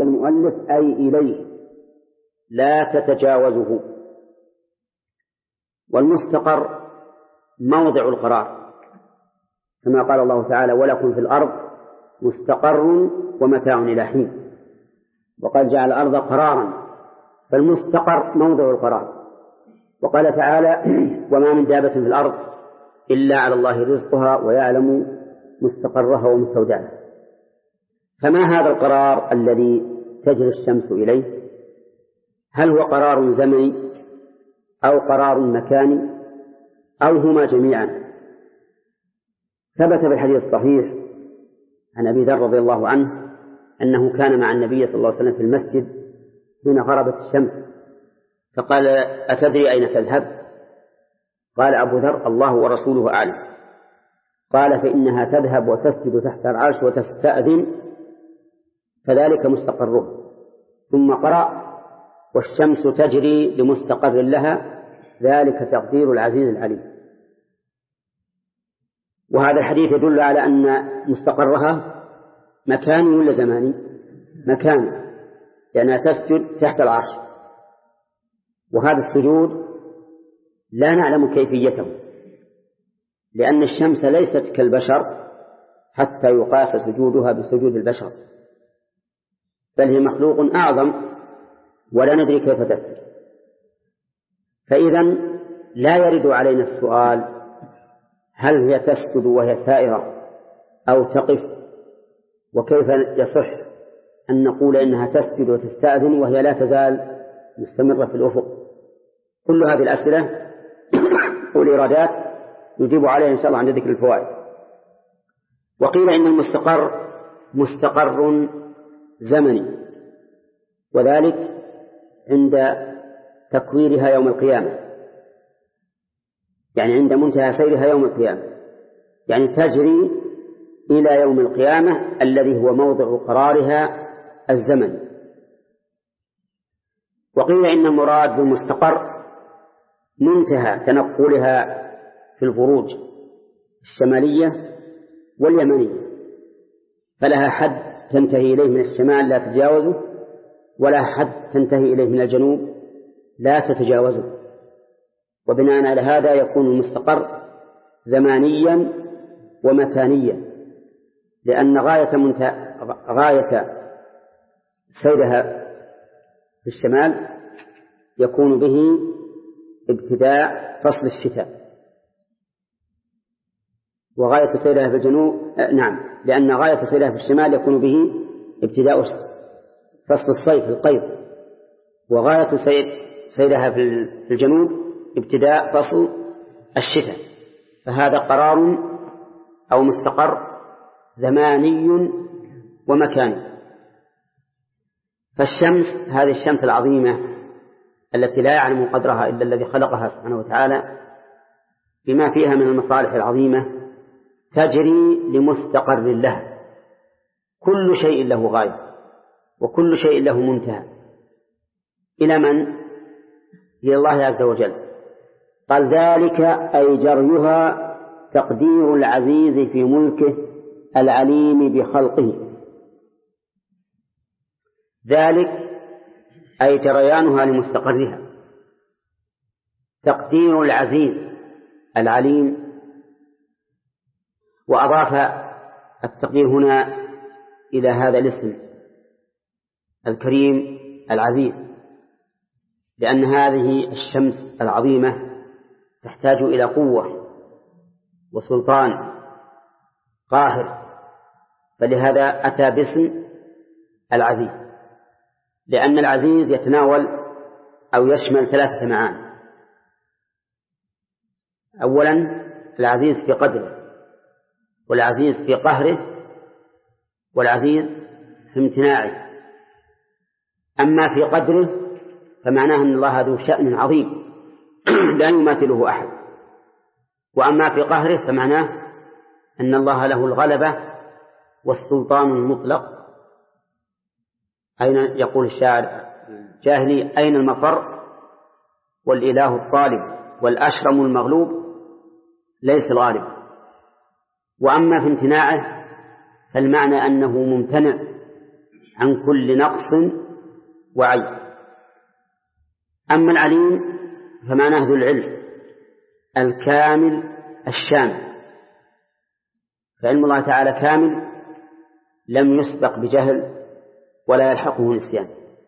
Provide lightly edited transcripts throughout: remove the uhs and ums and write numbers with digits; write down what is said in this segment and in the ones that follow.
المؤلف أي إليه لا تتجاوزه. والمستقر موضع القرار، كما قال الله تعالى: ولكم في الأرض مستقر ومتاع إلى حين. وقد جعل الأرض قرارا، فالمستقر موضع القرار. وقال تعالى: وما من دابة في الأرض إلا على الله رزقها ويعلم مستقرها ومستودعها. فما هذا القرار الذي تجري الشمس إليه؟ هل هو قرار زمني أو قرار مكاني أو هما جميعا؟ ثبت في الحديث الصحيح عن أبي ذر رضي الله عنه أنه كان مع النبي صلى الله عليه وسلم في المسجد حين غربت الشمس، فقال: أتدري أين تذهب؟ قال أبو ذر: الله ورسوله أعلم. قال: فإنها تذهب وتسجد تحت العرش وتستأذن، فذلك مستقره. ثم قرأ: والشمس تجري لمستقر لها، ذلك تقدير العزيز العليم. وهذا الحديث يدل على أن مستقرها مكاني ولا زماني؟ مكاني، لأنها تسجد تحت العرش. وهذا السجود لا نعلم كيفيته، لأن الشمس ليست كالبشر حتى يقاس سجودها بسجود البشر، بل هي مخلوق أعظم ولا ندري كيف تسجد. فإذا لا يرد علينا السؤال: هل هي تسجد وهي سائرة أو تقف؟ وكيف يصح أن نقول إنها تسجد وتستأذن وهي لا تزال مستمرة في الأفق؟ كل هذه الأسئلة والإرادات يجيب عليها إن شاء الله عند ذكر الفوائد. وقيل إن المستقر مستقر زمني، وذلك عند تكويرها يوم القيامة، يعني عند منتهى سيرها يوم القيامة، يعني تجري إلى يوم القيامة الذي هو موضع قرارها الزمني. وقيل إن المراد بالمستقر منتهى تنقلها في البروج الشمالية واليمنية، فلها حد تنتهي إليه من الشمال لا تتجاوزه، ولا حد تنتهي إليه من الجنوب لا تتجاوزه. وبناء على هذا يكون المستقر زمانيا ومكانيا، لأن غاية سيرها في الشمال يكون به ابتداء فصل الشتاء، وغاية سيرها في الجنوب لأن غاية سيرها في الشمال يكون به ابتداء فصل الصيف القيض، وغاية سيرها في الجنوب ابتداء فصل الشتاء. فهذا قرار أو مستقر زماني ومكاني. فالشمس، هذه الشمس العظيمة التي لا يعلم قدرها إلا الذي خلقها سبحانه وتعالى بما فيها من المصالح العظيمة، تجري لمستقر لها. كل شيء له غاية وكل شيء له منتهى. إلى من؟ إلى الله عز وجل. قال: ذلك أي جريها تقدير العزيز في ملكه العليم بخلقه. ذلك أي جريانها لمستقرها، تقدير العزيز العليم. وأضاف التقدير هنا إلى هذا الاسم الكريم العزيز، لأن هذه الشمس العظيمة تحتاج إلى قوة وسلطان قاهر، فلهذا أتى باسم العزيز، لأن العزيز يتناول أو يشمل 3 معاني. أولا العزيز في قدره، والعزيز في قهره، والعزيز في امتناعه. أما في قدره فمعناه أن الله ذو شأن عظيم لا يماثله أحد، وأما في قهره فمعناه أن الله له الغلبة والسلطان المطلق. أين يقول الشاعر الجاهلي: أين المفر والإله الطالب والأشرم المغلوب ليس الغالب. وأما في امتناعه فالمعنى أنه ممتنع عن كل نقص وعيب. أما العليم فمعناه ذو العلم الكامل الشامل، فعلم الله تعالى كامل لم يسبق بجهل ولا يلحقه نسيان،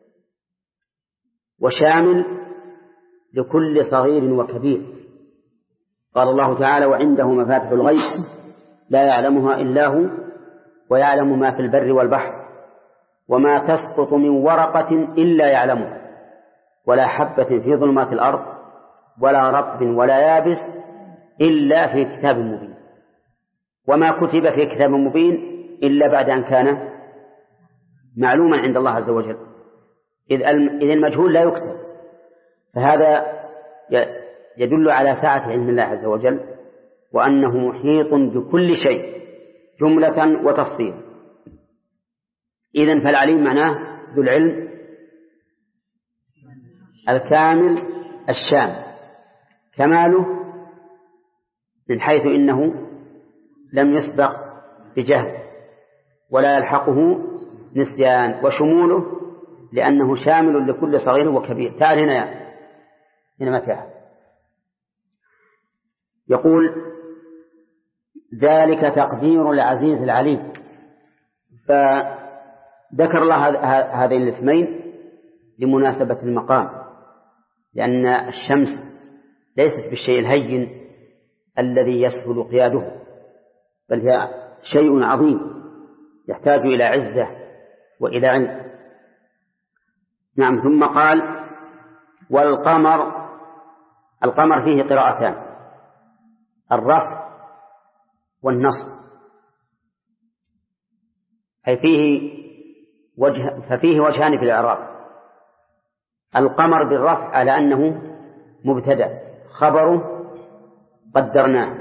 وشامل لكل صغير وكبير. قال الله تعالى وعنده مفاتح الغيب لا يعلمها إلا هو ويعلم ما في البر والبحر وما تسقط من ورقة إلا يعلمها ولا حبة في ظلمات الأرض ولا رطب ولا يابس إلا في كتاب مبين. وما كتب في كتاب مبين إلا بعد أن كان معلوما عند الله عز وجل، إذ المجهول لا يكتب. فهذا يدل على سعة علم الله عز وجل وأنه محيط بكل شيء جملة وتفصيل. إذن فالعليم معناه ذو العلم الكامل الشامل، كماله من حيث إنه لم يسبق بجهل ولا يلحقه نسيان، وشموله لأنه شامل لكل صغير وكبير. تعال هنا ما فيها. يقول ذلك تقدير العزيز العليم. فذكر الله هذين الاسمين لمناسبة المقام، لأن الشمس ليست بالشيء الهين الذي يسهل قياده، بل هي شيء عظيم يحتاج إلى عزة وإلى علم. نعم. ثم قال والقمر. القمر فيه قراءتان، الرفع والنصب، ففيه وجهان في الإعراب. القمر بالرفع على أنه مبتدأ خبره قدرناه،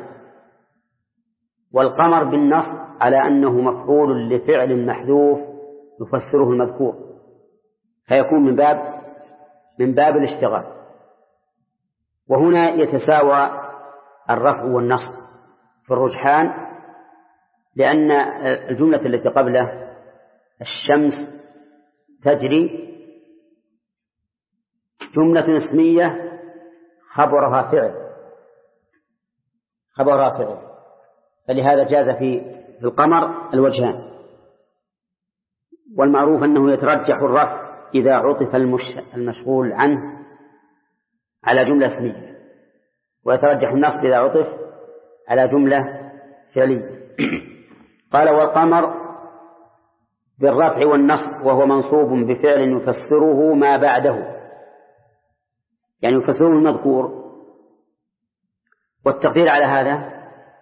والقمر بالنصب على أنه مفعول لفعل محذوف يفسره المذكور، فيكون من باب الاشتغال. وهنا يتساوى الرفع والنصب في الرجحان، لأن الجملة التي قبله الشمس تجري جملة اسمية خبرها فعل، فلهذا جاز في القمر الوجهان. والمعروف أنه يترجح الرفع إذا عطف المشغول عنه على جملة اسمية، ويترجح النصب إذا عطف على جملة فعلية. قال والقمر بالرفع والنصب وهو منصوب بفعل يفسره ما بعده، يعني يفسره المذكور. والتقدير على هذا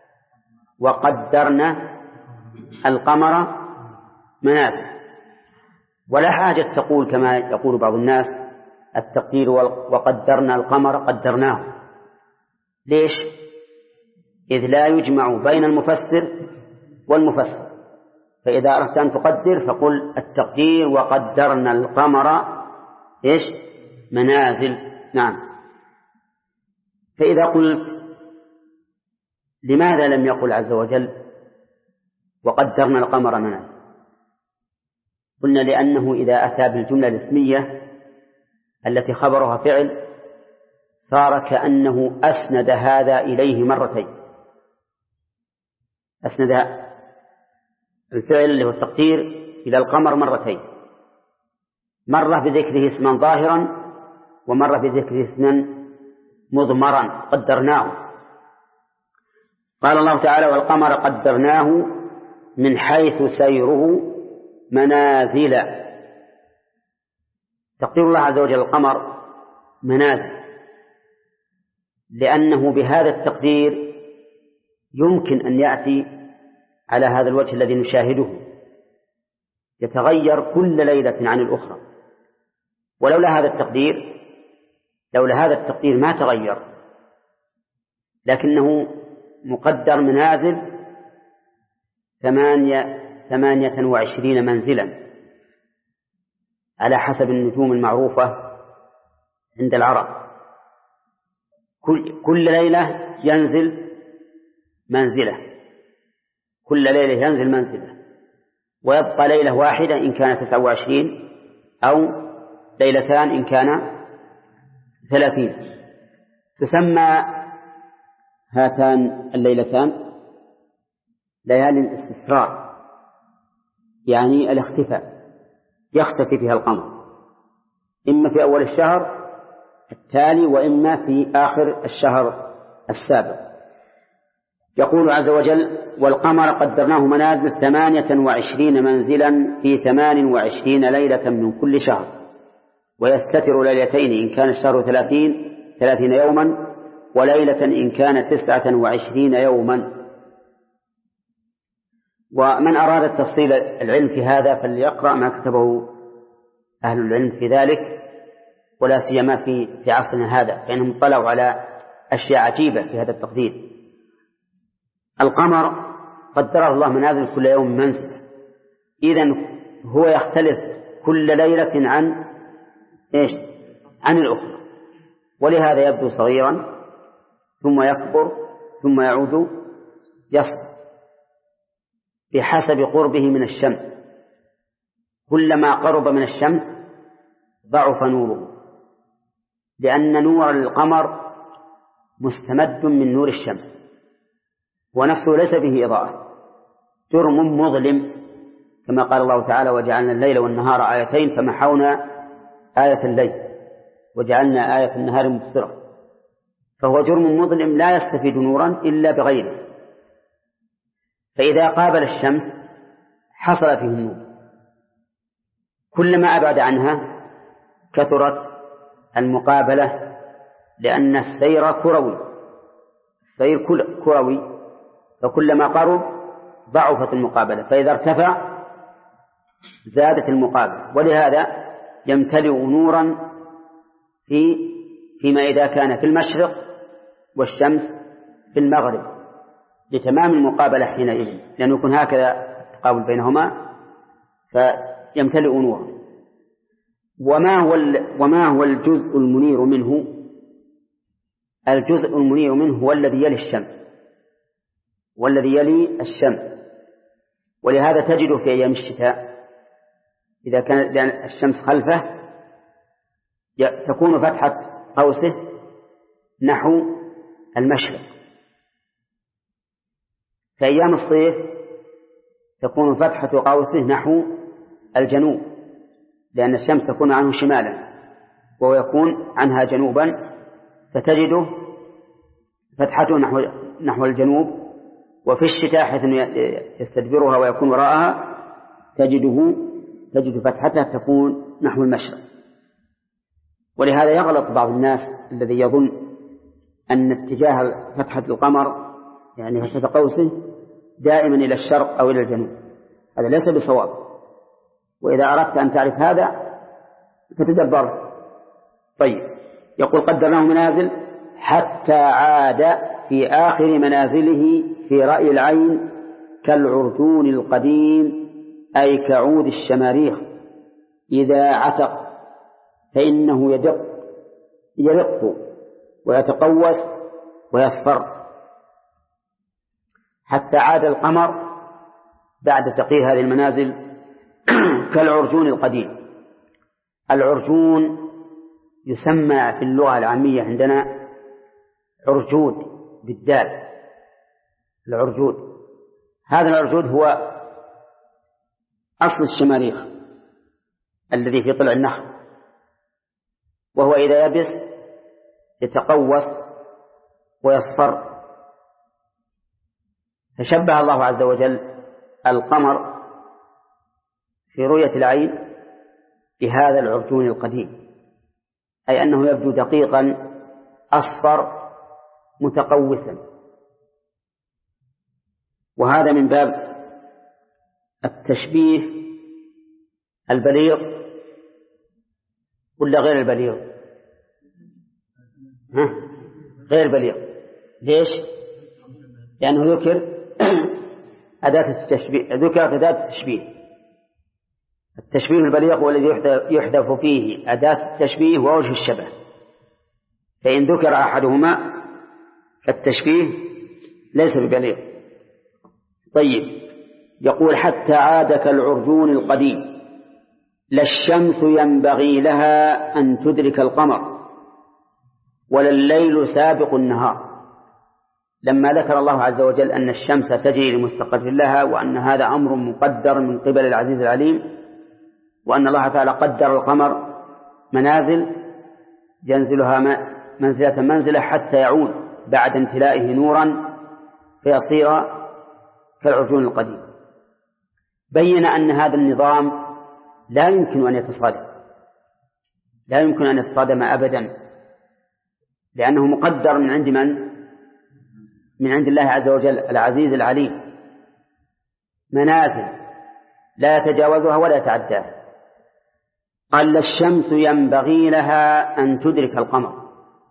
وقدرنا القمر منازل، ولا حاجة تقول كما يقول بعض الناس التقدير وقدرنا القمر قدرناه. ليش؟ إذ لا يجمع بين المفسر والمفسر، فإذا أردت أن تقدر فقل التقدير وقدرنا القمر إيش؟ منازل. نعم. فإذا قلت لماذا لم يقل عز وجل وقدرنا القمر منازل؟ قلنا لأنه إذا أتى بالجملة الاسمية التي خبرها فعل صار كأنه أسند هذا إليه مرتين، أسند الفعل اللي هو التقدير إلى القمر مرتين، مرة بذكره اسما ظاهرا ومرة بذكره اسما مضمرا قدرناه. قال الله تعالى والقمر قدرناه من حيث سيره منازل. تقدير الله عز وجل القمر منازل، لأنه بهذا التقدير يمكن أن يأتي على هذا الوجه الذي نشاهده، يتغير كل ليلة عن الأخرى. ولولا هذا التقدير ما تغير، لكنه مقدر منازل 28 منزلا على حسب النجوم المعروفة عند العرب. كل ليلة ينزل منزلة، كل ليلة ينزل منزلة. ويبقى ليلة واحدة إن كان 29 أو ليلتان إن كان 30. تسمى هاتان الليلتان ليالي الاستسراء، يعني الاختفاء، يختفي فيها القمر إما في أول الشهر التالي وإما في آخر الشهر السابق. يقول عز وجل: والقمر قدرناه منازل 28 منزلا في 28 ليلة من كل شهر، ويستتر ليلتين إن كان الشهر 30 يوما، وليلة إن كان 29 يوما. ومن أراد التفصيل العلم في هذا فليقرأ ما كتبه أهل العلم في ذلك، ولا سيما في عصرنا هذا، فإنهم اطلعوا على أشياء عجيبة في هذا التقدير. القمر قدره الله منازل كل يوم منزل، إذن هو يختلف كل ليلة عن الأخرى، ولهذا يبدو صغيرا ثم يكبر ثم يعود يصغر بحسب قربه من الشمس. كلما قرب من الشمس ضعف نوره، لأن نور القمر مستمد من نور الشمس، ونفسه ليس به إضاءة، جرم مظلم، كما قال الله تعالى: وجعلنا الليل والنهار آيتين فمحونا آية الليل وجعلنا آية النهار مبصرة. فهو جرم مظلم لا يستفيد نورا إلا بغيره، فإذا قابل الشمس حصل فيه النور. كلما أبعد عنها كثرت المقابلة، لأن السير كروي، السير كروي، فكلما قرب ضعفت المقابلة، فإذا ارتفع زادت المقابلة. ولهذا يمتلئ نورا فيما إذا كان في المشرق والشمس في المغرب، لتمام المقابلة حينئذ، لأنه يكون هكذا تقابل بينهما فيمتلئ نورا. وما هو الجزء المنير منه؟ الجزء المنير منه هو الذي يلي الشمس، والذي يلي الشمس. ولهذا تجد في أيام الشتاء إذا كانت الشمس خلفه تكون فتحة قوسه نحو المشرق، في أيام الصيف تكون فتحة قوسه نحو الجنوب، لأن الشمس تكون عنه شمالا وهو يكون عنها جنوبا، فتجده فتحته نحو الجنوب. وفي الشتاء حيث يستدبرها ويكون وراءها تجد فتحتها تكون نحو المشرق. ولهذا يغلط بعض الناس الذي يظن أن اتجاه فتحة القمر يعني فتحة قوسه دائما إلى الشرق أو إلى الجنوب، هذا ليس بصواب. وإذا أردت أن تعرف هذا فتدبر. طيب، يقول: قدرناه منازل حتى عاد في آخر منازله في رأي العين كالعرجون القديم، أي كعود الشماريخ إذا عتق، فإنه يرق ويتقوس ويصفر. حتى عاد القمر بعد تقييد هذه المنازل كالعرجون القديم. العرجون يسمى في اللغة العامية عندنا عرجود بالدال، العرجود. هذا العرجود هو أصل الشماريخ الذي في طلع النخل، وهو إذا يبس يتقوس ويصفر. فشبه الله عز وجل القمر في رؤية العين بهذا العرجون القديم، أي أنه يبدو دقيقا أصفر متقوسا. وهذا من باب التشبيه البليغ ولا غير البليغ؟ غير بليغ. ليش؟ لأنه ذكر أداة التشبيه، ذكر أداة التشبيه. التشبيه البليغ هو الذي يحذف فيه أداة التشبيه ووجه الشبه، فإن ذكر أحدهما فالتشبيه ليس ببليغ. طيب، يقول حتى عاد كالعرجون القديم لا الشمس ينبغي لها أن تدرك القمر ولا الليل سابق النهار. لما ذكر الله عز وجل أن الشمس تجري لمستقر لها وأن هذا أمر مقدر من قبل العزيز العليم، وأن الله تعالى قدر القمر منازل ينزلها منزلة حتى يعود بعد امتلائه نورا فيصير كالعرجون القديم، بين أن هذا النظام لا يمكن أن يتصادم، لا يمكن أن يتصادم أبدا، لأنه مقدر من عند من؟ من عند الله عز وجل العزيز العليم، منازل لا يتجاوزها ولا يتعداها. قال الشمس ينبغي لها أن تدرك القمر.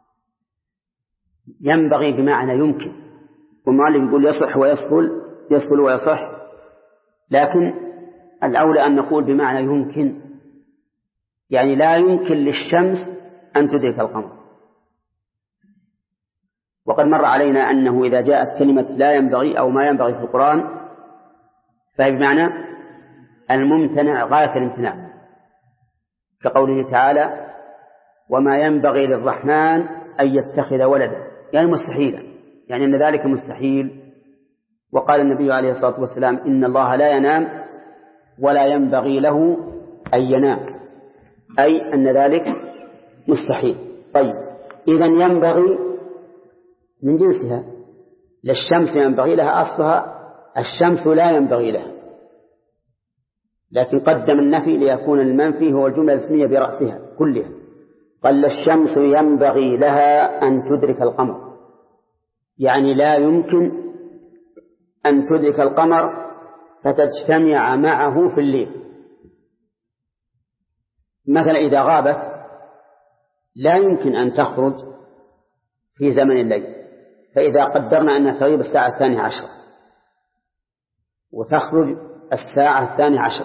ينبغي بمعنى يمكن، والمؤلف يقول يصح يسهل ويصح، لكن الأولى أن نقول بمعنى يمكن، يعني لا يمكن للشمس أن تدرك القمر. وقد مر علينا أنه إذا جاءت كلمة لا ينبغي أو ما ينبغي في القرآن فهي بمعنى الممتنع غاية الامتناع، كقوله تعالى وما ينبغي للرحمن أن يتخذ ولدا، يعني مستحيلا، يعني أن ذلك مستحيل. وقال النبي عليه الصلاة والسلام إن الله لا ينام ولا ينبغي له أن ينام، أي أن ذلك مستحيل. طيب إذن ينبغي من جنسها، للشمس ينبغي لها، أصلها الشمس لا ينبغي لها، لكن قدم النفي ليكون المنفي هو الجملة الاسمية برأسها كلها. قال الشمس ينبغي لها أن تدرك القمر، يعني لا يمكن أن تدرك القمر فتجتمع معه في الليل. مثلا إذا غابت لا يمكن أن تخرج في زمن الليل، فإذا قدرنا أن تغيب الساعة 12 وتخرج الساعة 12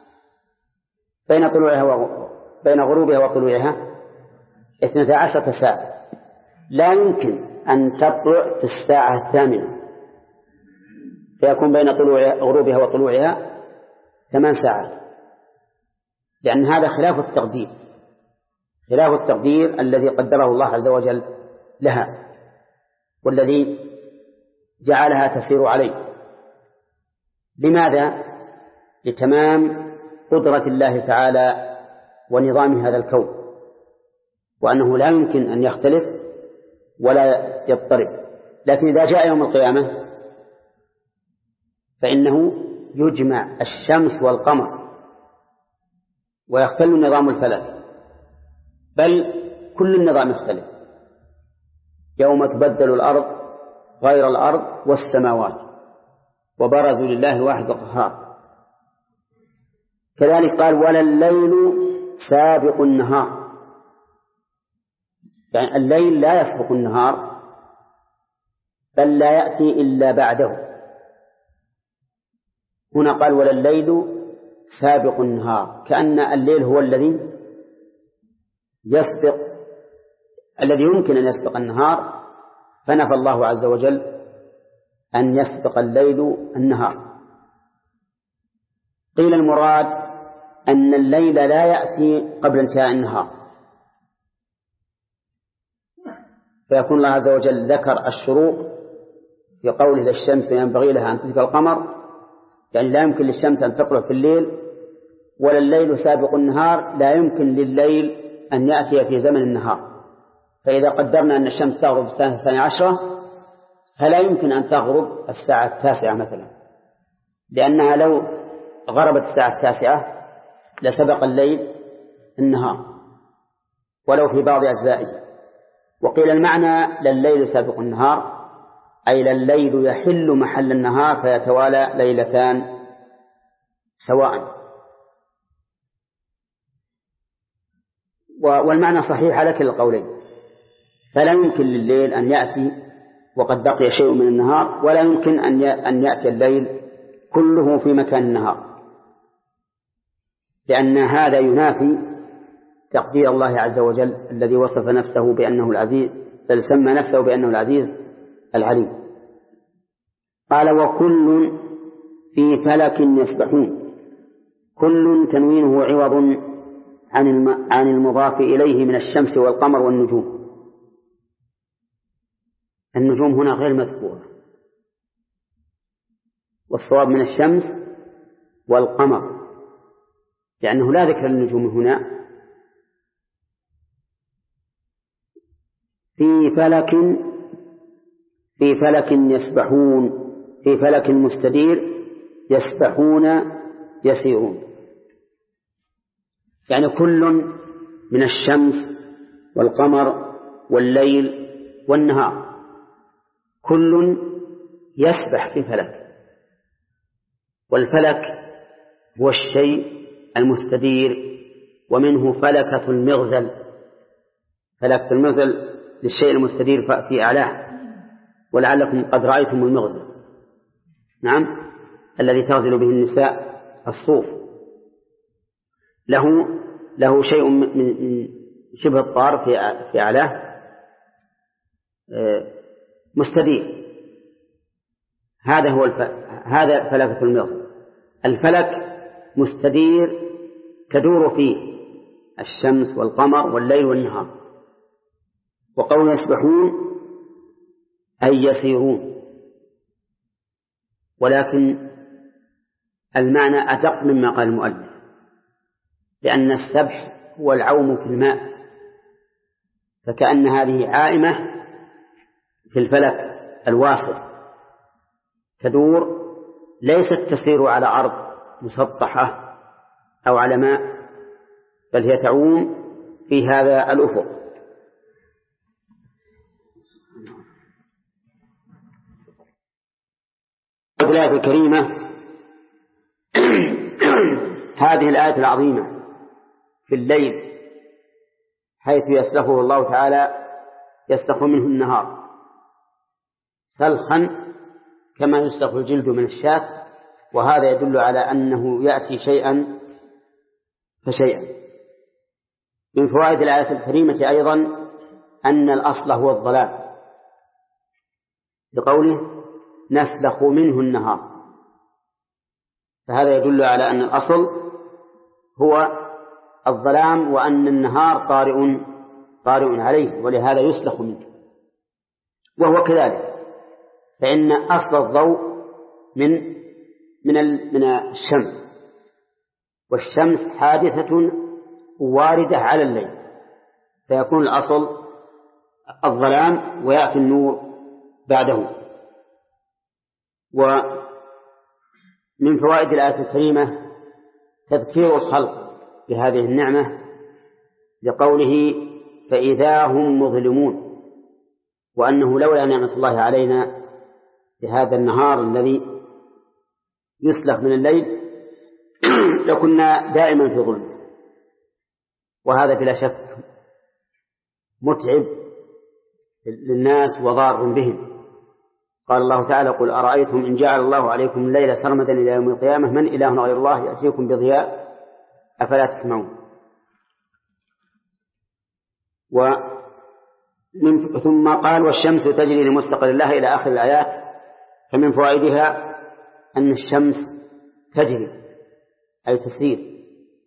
بين غروبها وطلوعها 12 ساعة، لا يمكن أن تطلع في الساعة 8 فيكون بين غروبها وطلوعها 8 ساعات، لأن هذا خلاف التقدير الذي قدره الله عز وجل لها والذي جعلها تسير عليه. لماذا؟ لتمام قدرة الله تعالى ونظام هذا الكون، وأنه لا يمكن أن يختلف ولا يضطرب. لكن إذا جاء يوم القيامة فإنه يجمع الشمس والقمر ويختل نظام الفلك، بل كل النظام يختلف، يوم تبدل الأرض غير الأرض والسماوات وبرزوا لله الواحد القهار. كذلك قال ولا الليل سابق النهار، يعني الليل لا يسبق النهار بل لا يأتي إلا بعده. هنا قال ولا الليل سابق النهار، كأن الليل هو الذي يمكن أن يسبق النهار، فنفى الله عز وجل أن يسبق الليل النهار. قيل المراد أن الليل لا يأتي قبل انتهاء النهار، فيكون الله عز وجل ذكر الشروق في قوله الشمس ينبغي لها أن تدرك القمر، يعني لا يمكن للشمس أن تطلع في الليل، ولا الليل سابق النهار، لا يمكن لليل أن يأتي في زمن النهار. فإذا قدرنا أن الشمس تغرب الساعة 12 فلا يمكن أن تغرب الساعة 9 مثلا، لأنها لو غربت الساعة 9 لسبق الليل النهار ولو في بعض أجزائه. وقيل المعنى لليل سابق النهار أي لليل يحل محل النهار فيتوالى ليلتان سواء. والمعنى صحيح على كلا القولين، فلا يمكن لليل أن يأتي وقد بقي شيء من النهار، ولا يمكن أن يأتي الليل كله في مكان النهار، لأن هذا ينافي تقدير الله عز وجل الذي وصف نفسه بأنه العزيز، بل سمى نفسه بأنه العزيز العليم. قال وكل في فلك يسبحون. كل تنوينه عوض عن المضاف إليه من الشمس والقمر والنجوم. النجوم هنا غير مذكورة، والصواب من الشمس والقمر، لأنه لا ذكر للنجوم هنا. في فلك يسبحون، في فلك مستدير يسبحون يسيرون، يعني كل من الشمس والقمر والليل والنهار كل يسبح في فلك. والفلك هو الشيء المستدير، ومنه فلكة المغزل. فلكة المغزل للشيء المستدير في أعلاه، ولعلكم قد رأيتم المغزل، نعم، الذي تغزل به النساء الصوف، له شيء من شبه الطار في أعلاه مستدير. هذا فلكة المغزل. الفلك مستدير تدور فيه الشمس والقمر والليل والنهار. وقول يسبحون أي يسيرون، ولكن المعنى أدق مما قال المؤلف، لأن السبح هو العوم في الماء، فكأن هذه عائمة في الفلك الواسع تدور، ليست تسير على أرض مسطحة أو على ماء، بل هي تعوم في هذا الأفق. الآية الكريمة هذه الآية العظيمة في الليل، حيث يسلخه الله تعالى، يسلخ منه النهار سلخا كما يسلخ الجلد من الشاة، وهذا يدل على أنه يأتي شيئا فشيئا. من فوائد الآية الكريمة أيضا أن الأصل هو الظلام، بقوله نسلخ منه النهار، فهذا يدل على أن الأصل هو الظلام، وأن النهار طارئ عليه، ولهذا يسلخ منه. وهو كذلك، فإن أصل الضوء من الشمس، والشمس حادثة واردة على الليل، فيكون الأصل الظلام ويأتي النور بعده. ومن فوائد الآية الكريمة تذكير الخلق بهذه النعمة، لقوله فإذا هم مظلمون، وأنه لولا نعمة الله علينا بهذا النهار الذي يسلخ من الليل لكنا دائما في ظلم، وهذا بلا شك متعب للناس وضار بهم. قال الله تعالى قل أرأيتم إن جعل الله عليكم الليل سرمدا إلى يوم القيامة من إله غير الله يأتيكم بضياء أفلا تسمعون. ثم قال والشمس تجري لمستقر لها إلى آخر الآيات. فمن فوائدها أن الشمس تجري أي تسير،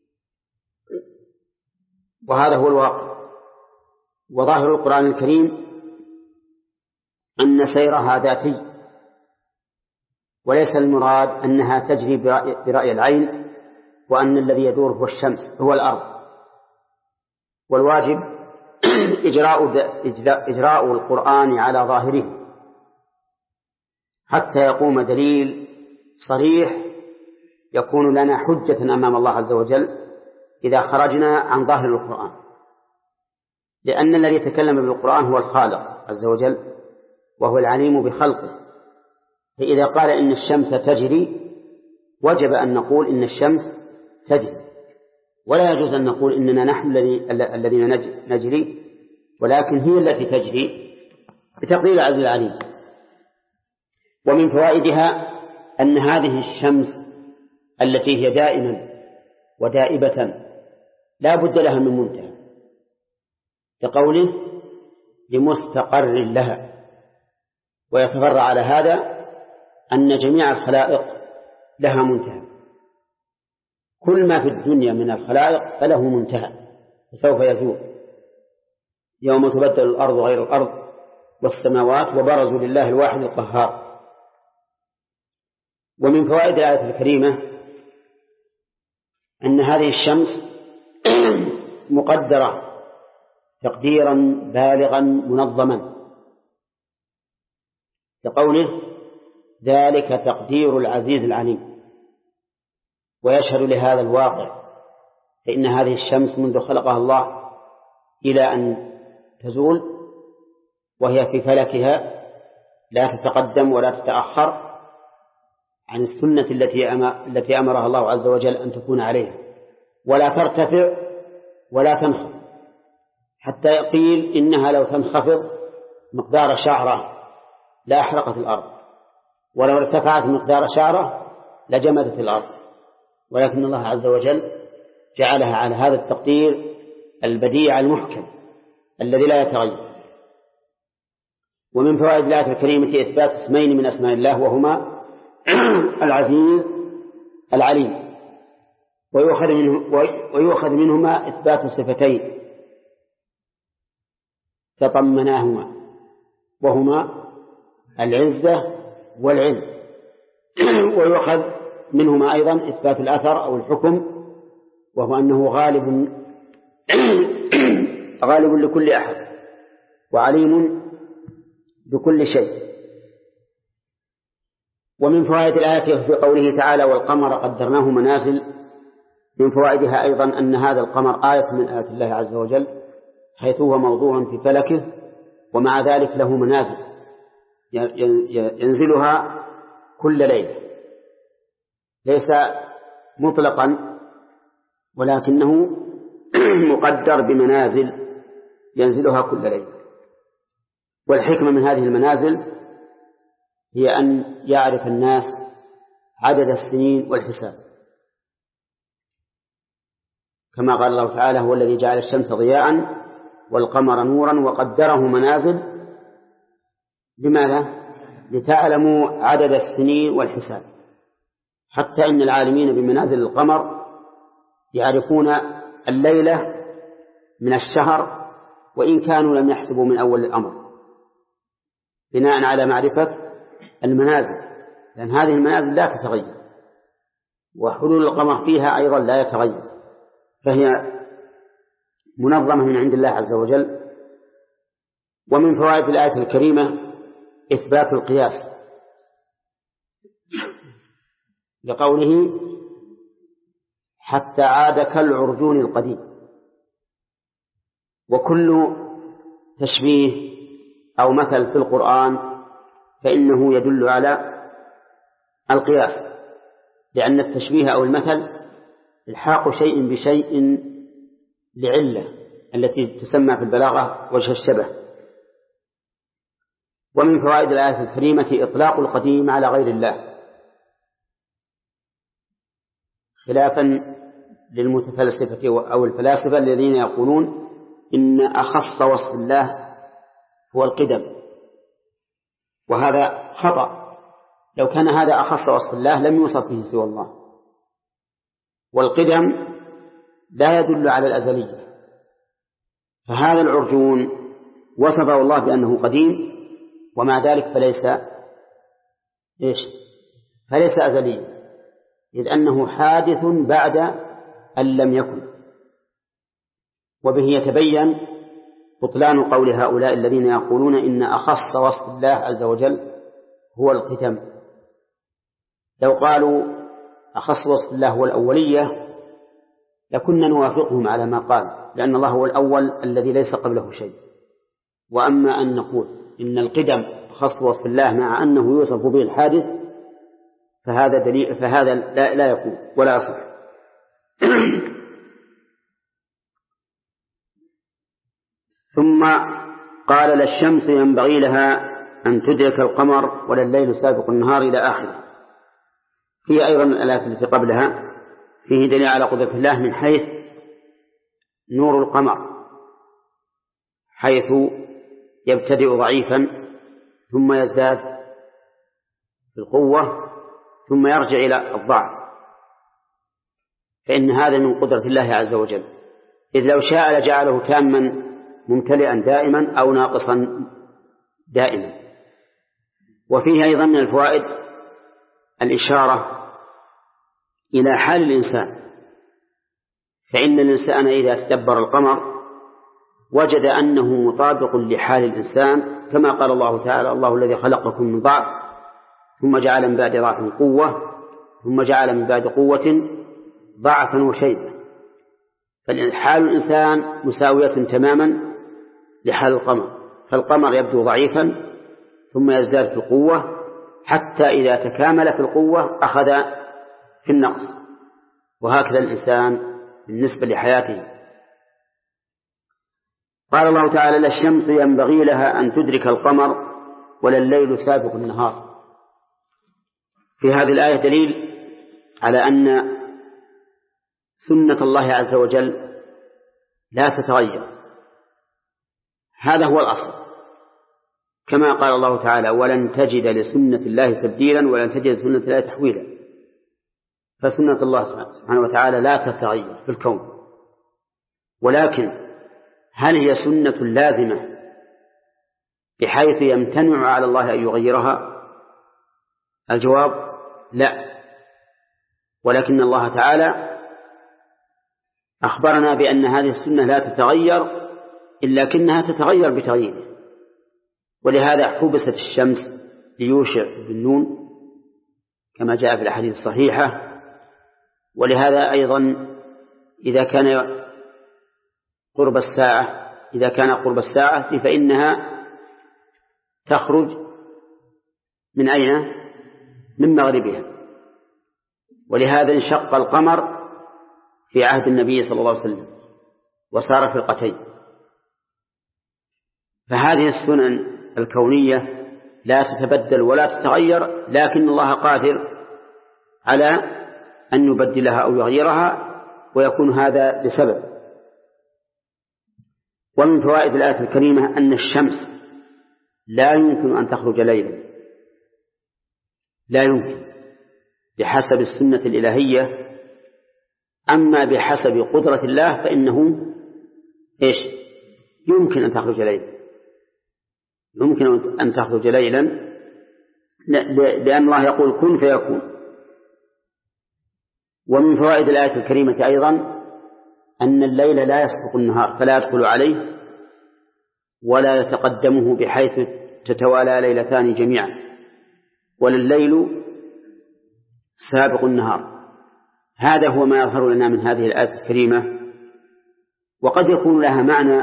وهذا هو الواقع. وظاهر القرآن الكريم أن سيرها ذاتي، وليس المراد أنها تجري برأي العين، وأن الذي يدور هو الشمس هو الأرض. والواجب إجراء القرآن على ظاهره حتى يقوم دليل صريح يكون لنا حجة أمام الله عز وجل إذا خرجنا عن ظاهر القرآن، لأن الذي يتكلم بالقرآن هو الخالق عز وجل، وهو العليم بخلقه. فإذا قال إن الشمس تجري وجب أن نقول إن الشمس تجري، ولا يجوز أن نقول إننا نحن الذين نجري، ولكن هي التي تجري بتقدير العزيز العليم. ومن فوائدها أن هذه الشمس التي هي دائما ودائبة لا بد لها من منتهى، كقوله لمستقر لها. ويتفرع على هذا أن جميع الخلائق لها منتهى. كل ما في الدنيا من الخلائق فله منتهى فسوف يزول يوم تبدل الأرض غير الأرض والسماوات وبرزوا لله الواحد القهار. ومن فوائد الآية الكريمة أن هذه الشمس مقدرة تقديرا بالغا منظما، كقوله ذلك تقدير العزيز العليم. ويشهد لهذا الواقع، فإن هذه الشمس منذ خلقها الله إلى أن تزول وهي في فلكها لا تتقدم ولا تتأخر عن السنة التي أمرها الله عز وجل أن تكون عليها، ولا ترتفع ولا تنخفض، حتى يقيل إنها لو تنخفض مقدار شعرة لأحرقت الأرض، ولو ارتفعت مقدار شعرة لجمدت الأرض، ولكن الله عز وجل جعلها على هذا التقدير البديع المحكم الذي لا يتغير. ومن فوائد الآية الكريمة إثبات اسمين من أسماء الله وهما العزيز العليم، ويؤخذ منهما إثبات صفتين تضمناهما وهما العزة والعلم، ويؤخذ منهما أيضا إثبات الأثر أو الحكم وهو أنه غالب لكل أحد وعليم بكل شيء. ومن فوائد الآية في قوله تعالى والقمر قدرناه منازل، من فوائدها أيضا أن هذا القمر آية من آيات الله عز وجل، حيث هو موضوع في فلكه ومع ذلك له منازل ينزلها كل ليلة، ليس مطلقا ولكنه مقدر بمنازل ينزلها كل ليلة. والحكمة من هذه المنازل هي أن يعرف الناس عدد السنين والحساب، كما قال الله تعالى هو الذي جعل الشمس ضياء والقمر نورا وقدره منازل. لماذا؟ لتعلموا عدد السنين والحساب، حتى إن العالمين بمنازل القمر يعرفون الليلة من الشهر وإن كانوا لم يحسبوا من أول الأمر، بناء على معرفة المنازل، لأن هذه المنازل لا تتغير وحلول القمر فيها أيضا لا يتغير، فهي منظمة من عند الله عز وجل. ومن فوائد الآية الكريمة إثبات القياس، لقوله حتى عاد كالعرجون القديم. وكل تشبيه أو مثل في القرآن فإنه يدل على القياس، لأن التشبيه أو المثل الحاق شيء بشيء لعلة التي تسمى في البلاغة وجه الشبه. ومن فوائد الآية الكريمة إطلاق القديم على غير الله، خلافا للمتفلسفة أو الفلاسفة الذين يقولون إن أخص وصف الله هو القدم، وهذا خطأ. لو كان هذا أخص وصف الله لم يوصف به سوى الله، والقدم لا يدل على الأزلية، فهذا العرجون وصفه الله بأنه قديم ومع ذلك فليس أزليا، إذ أنه حادث بعد أن لم يكن. وبه يتبين بطلان قول هؤلاء الذين يقولون إن أخص وصف الله عز وجل هو القدم. لو قالوا أخص وصف الله هو الأولية لكنا نوافقهم على ما قال، لأن الله هو الأول الذي ليس قبله شيء. وأما أن نقول إن القدم أخص وصف الله مع أنه يوصف به الحادث فهذا دليل، فهذا لا يكون ولا يصح. ثم قال لا الشمس ينبغي لها أن تدرك القمر ولا الليل سابق النهار إلى آخره. فيه أيضا الآيات التي قبلها فيه دليل على قدرة الله من حيث نور القمر، حيث يبتدئ ضعيفا ثم يزداد في القوة ثم يرجع إلى الضعف، فإن هذا من قدرة الله عز وجل، إذ لو شاء لجعله تاما ممتلئا دائما أو ناقصا دائما. وفيه أيضا من الفوائد الإشارة إلى حال الإنسان، فإن الإنسان إذا تدبر القمر وجد أنه مطابق لحال الإنسان، كما قال الله تعالى: الله الذي خلقكم من ضعف ثم جعل من بعد ضعف قوة ثم جعل من بعد قوة ضعفا وشيبة. فحال الإنسان مساوية تماما لحال القمر، فالقمر يبدو ضعيفا ثم يزداد في القوة حتى إذا تكامل في القوة أخذ في النقص، وهكذا الإنسان بالنسبة لحياته. قال الله تعالى: لا الشمس ينبغي لها أن تدرك القمر ولا الليل سابق النهار. في هذه الآية دليل على أن سنة الله عز وجل لا تتغير، هذا هو الأصل، كما قال الله تعالى: ولن تجد لسنة الله تبديلا ولن تجد لسنة الله تحويلا. فسنة الله سبحانه وتعالى لا تتغير في الكون، ولكن هل هي سنة لازمة بحيث يمتنع على الله أن يغيرها؟ الجواب لا، ولكن الله تعالى أخبرنا بأن هذه السنة لا تتغير إلا كأنها تتغير بتغييره، ولهذا حبست الشمس ليوشع بن نون كما جاء في الأحاديث الصحيحة. ولهذا أيضا إذا كان قرب الساعة فإنها تخرج من أين؟ من مغربها. ولهذا انشق القمر في عهد النبي صلى الله عليه وسلم وصار فرقتين. فهذه السنن الكونية لا تتبدل ولا تتغير، لكن الله قادر على أن يبدلها أو يغيرها، ويكون هذا لسبب. ومن فوائد الآية الكريمة أن الشمس لا يمكن أن تخرج ليلا، لا يمكن بحسب السنة الإلهية. أما بحسب قدرة الله فإنه يمكن أن تخرج ليلا، يمكن أن تخرج ليلا، لأن الله يقول: كن فيكون. ومن فوائد الآية الكريمة أيضا أن الليل لا يسبق النهار فلا يدخل عليه ولا يتقدمه بحيث تتوالى ليلتان جميعا، ولا الليل سابق النهار. هذا هو ما يظهر لنا من هذه الآية الكريمة، وقد يكون لها معنى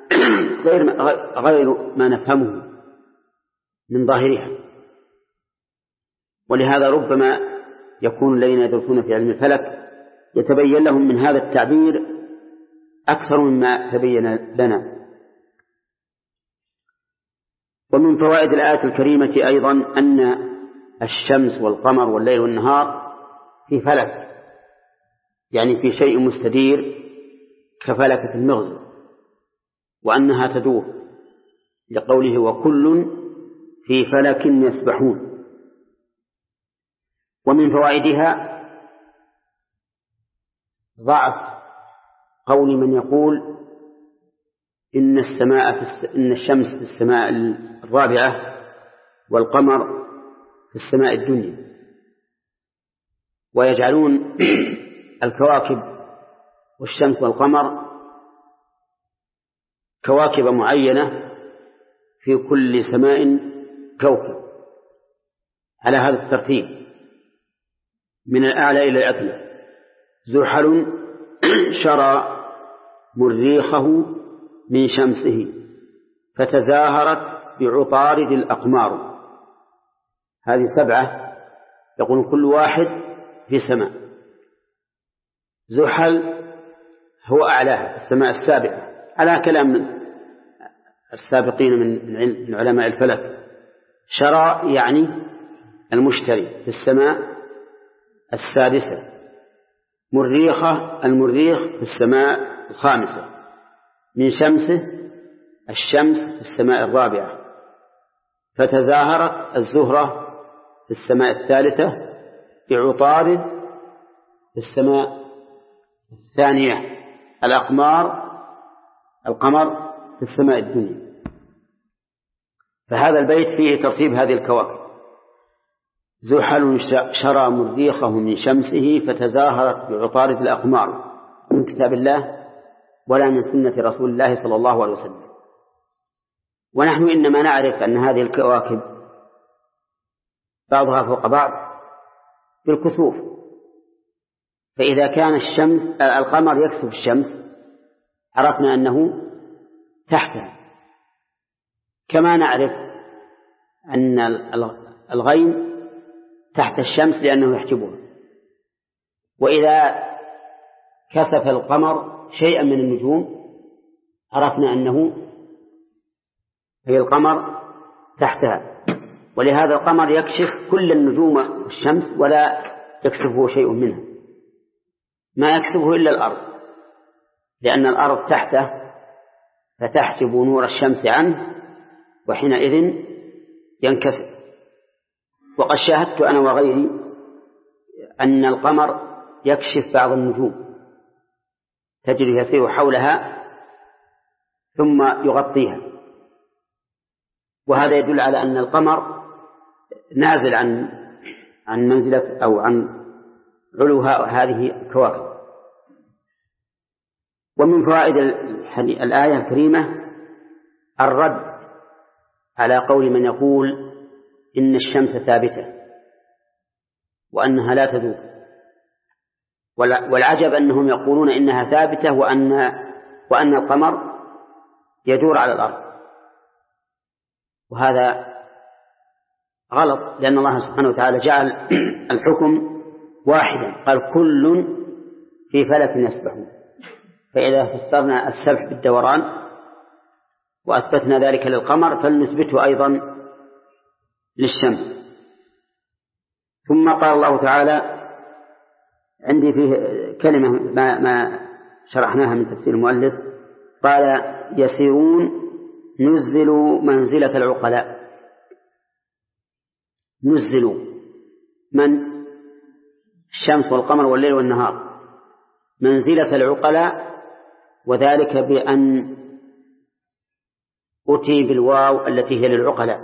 غير ما نفهمه من ظاهرها. ولهذا ربما يكون الذين يدرسون في علم الفلك يتبين لهم من هذا التعبير أكثر مما تبين لنا. ومن فوائد الآية الكريمة أيضا أن الشمس والقمر والليل والنهار في فلك، يعني في شيء مستدير كفلكة المغزى، وأنها تدور، لقوله: وكل في فلك يسبحون. ومن فوائدها ضعف قول من يقول إن الشمس في السماء الرابعة والقمر في السماء الدنيا، ويجعلون الكواكب والشمس والقمر كواكب معينة في كل سماء كوكب على هذا الترتيب من الأعلى إلى الأدنى: زحل شرى مريخه من شمسه فتزاهرت بعطارد الأقمار. هذه 7 يقول كل واحد في سماء. زحل هو أعلاها، السماء السابعة، على كلام السابقين من علماء الفلك. شرى يعني المشتري في السماء السادسة. مريخة المريخ في السماء الخامسة. من شمسه الشمس في السماء الرابعة. فتزاهرت الزهرة في السماء الثالثة بعطارد في السماء الثانية، القمر في السماء الدنيا. فهذا البيت فيه ترتيب هذه الكواكب: زحل شرى مريخه من شمسه فتزاهرت بعطارد الأقمار، من كتاب الله ولا من سنة رسول الله صلى الله عليه وسلم. ونحن إنما نعرف أن هذه الكواكب بعضها فوق بعض بالكسوف، فإذا كان القمر يكسف الشمس عرفنا أنه تحتها، كما نعرف أن الغيم تحت الشمس لأنه يحجبها. وإذا كسف القمر شيئا من النجوم عرفنا أنه هي القمر تحتها، ولهذا القمر يكشف كل النجوم والشمس ولا يكسفه شيء منها، ما يكسفه إلا الأرض، لأن الأرض تحته فتحجب نور الشمس عنه وحينئذ ينكسر. وقد شاهدت أنا وغيري أن القمر يكشف بعض النجوم تجري يسير حولها ثم يغطيها، وهذا يدل على أن القمر نازل عن منزلة أو عن علو هذه الكواكب. ومن فوائد الآية الكريمة الرد على قول من يقول إن الشمس ثابتة وأنها لا تذوب، والعجب أنهم يقولون إنها ثابتة وأن القمر يدور على الأرض، وهذا غلط، لأن الله سبحانه وتعالى جعل الحكم واحدا، قال كل في فلك يسبحون. فإذا فسرنا السبح بالدوران وأثبتنا ذلك للقمر فلنثبته أيضا للشمس. ثم قال الله تعالى، عندي فيه كلمة ما شرحناها من تفسير المؤلف، قال يسيرون نزلوا منزلة العقلاء. نزلوا من؟ الشمس والقمر والليل والنهار، منزلة العقلاء، وذلك بأن أتي بالواو التي هي للعقلاء.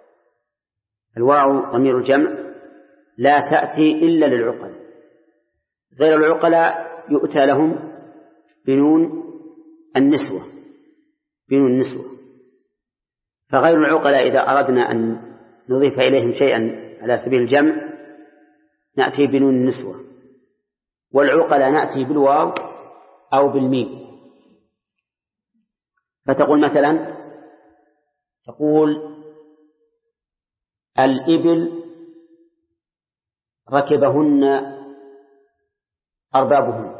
الواو ضمير الجمع لا تأتي إلا للعقلاء، غير العقلاء يؤتى لهم بنون النسوة، بنون النسوة. فغير العقلاء إذا أردنا أن نضيف إليهم شيئا على سبيل الجمع نأتي بنون النسوة، والعقلاء نأتي بالواو أو بالميم. فتقول مثلا الإبل ركبهن أربابهن،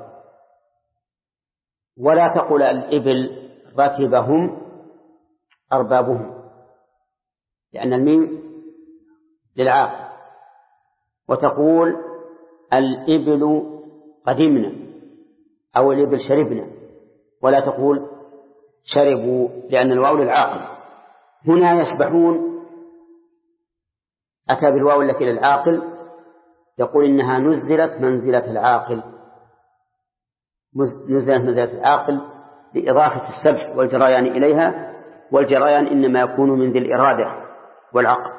ولا تقول الإبل ركبهم أربابهم، لأن الميم للعاقل. وتقول الإبل قدمنا أو الإبل شربنا، ولا تقول شربوا، لأن الواو للعاقل. هنا يسبحون أتى بالواو التي للعاقل، يقول إنها نزلت منزلة العاقل، نزلت منزلة العاقل لإضافة السبح والجريان إليها، والجريان إنما يكون من ذي الإرادة والعقل.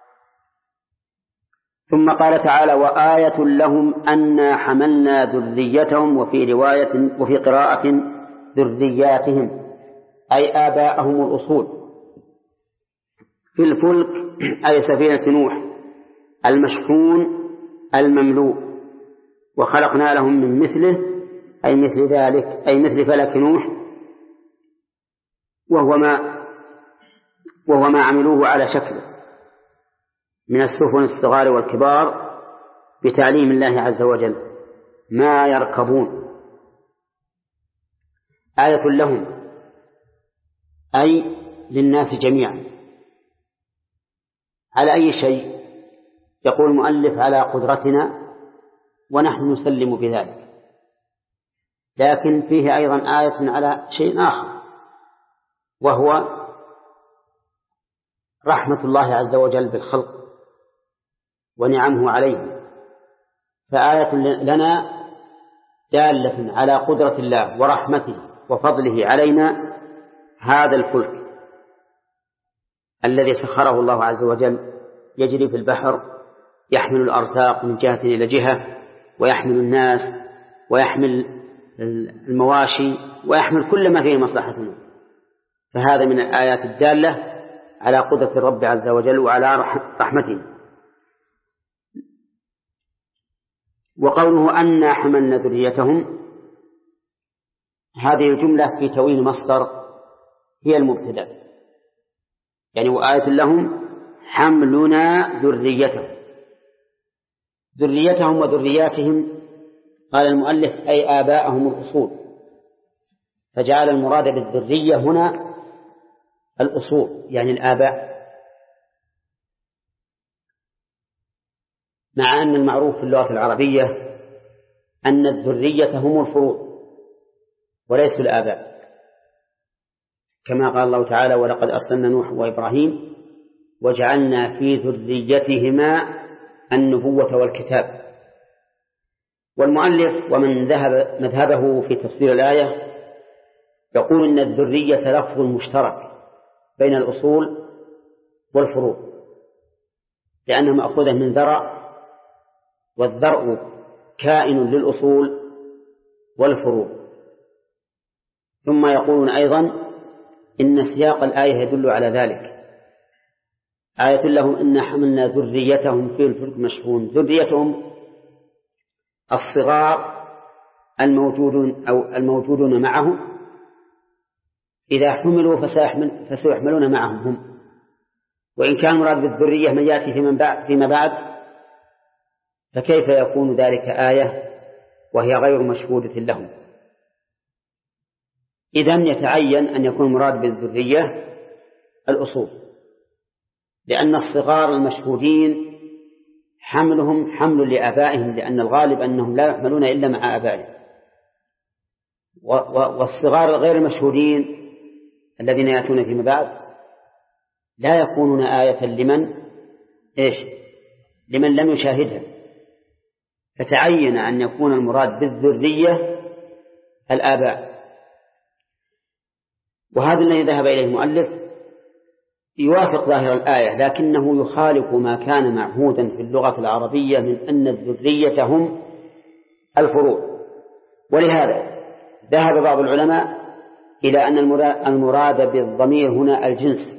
ثم قال تعالى وآية لهم أنا حملنا ذريتهم، وفي قراءة ذرياتهم أي آباءهم الأصول، في الفلك أي سفينة نوح المشحون المملوء، وخلقنا لهم من مثله أي مثل ذلك، أي مثل فلك نوح، وهو ما عملوه على شكله من السفن الصغار والكبار بتعليم الله عز وجل ما يركبون. آية لهم أي للناس جميعا. على أي شيء؟ يقول المؤلف على قدرتنا ونحن نسلم بذلك، لكن فيه أيضا آية على شيء آخر، وهو رحمة الله عز وجل بالخلق ونعمه عليه، فآية لنا دالة على قدرة الله ورحمته وفضله علينا هذا الفلك الذي سخره الله عز وجل يجري في البحر، يحمل الأرزاق من جهة إلى جهة، ويحمل الناس، ويحمل المواشي، ويحمل كل ما فيه مصلحتنا. فهذا من الآيات الدالة على قدرة الرب عز وجل وعلى رحمته. وقوله أنا حملنا ذريتهم، هذه الجملة في تأويل مصدر هي المبتدأ، يعني وآية لهم حملنا ذريتهم وذرياتهم. قال المؤلف أي آباءهم الأصول، فجعل المراد بالذرية هنا الأصول يعني الآباء، مع أن المعروف في اللغة العربية أن الذرية هم الفروع وليسوا الآباء، كما قال الله تعالى ولقد أرسلنا نوح وإبراهيم وجعلنا في ذريتهما النبوة والكتاب. والمؤلف ومن ذهب مذهبه في تفسير الآية يقول إن الذرية لفظ مشترك بين الأصول والفروع، لأنها مأخوذة من ذرع، والذرع كائن للأصول والفروع. ثم يقولون أيضا إن سياق الآية يدل على ذلك. آية لهم إن حملنا ذريتهم في الفلك مشحون، ذريتهم الصغار الموجودون معه، إذا حملوا فسيحملون معهم هم. وإن كان مراد بالذرية من يأتي فيما بعد فكيف يكون ذلك آية وهي غير مشهودة لهم؟ إذن يتعين أن يكون مراد بالذرية الأصول، لأن الصغار المشهودين حملهم حمل لآبائهم، لأن الغالب أنهم لا يحملون إلا مع آبائهم. والصغار غير المشهودين الذين يأتون فيما بعد لا يكونون آية لمن لم يشاهدها، فتعين أن يكون المراد بالذرية الآباء. وهذا الذي ذهب إليه المؤلف يوافق ظاهر الآية، لكنه يخالف ما كان معهودا في اللغة العربية من أن الذرية هم الفروع. ولهذا ذهب بعض العلماء إلى أن المراد بالضمير هنا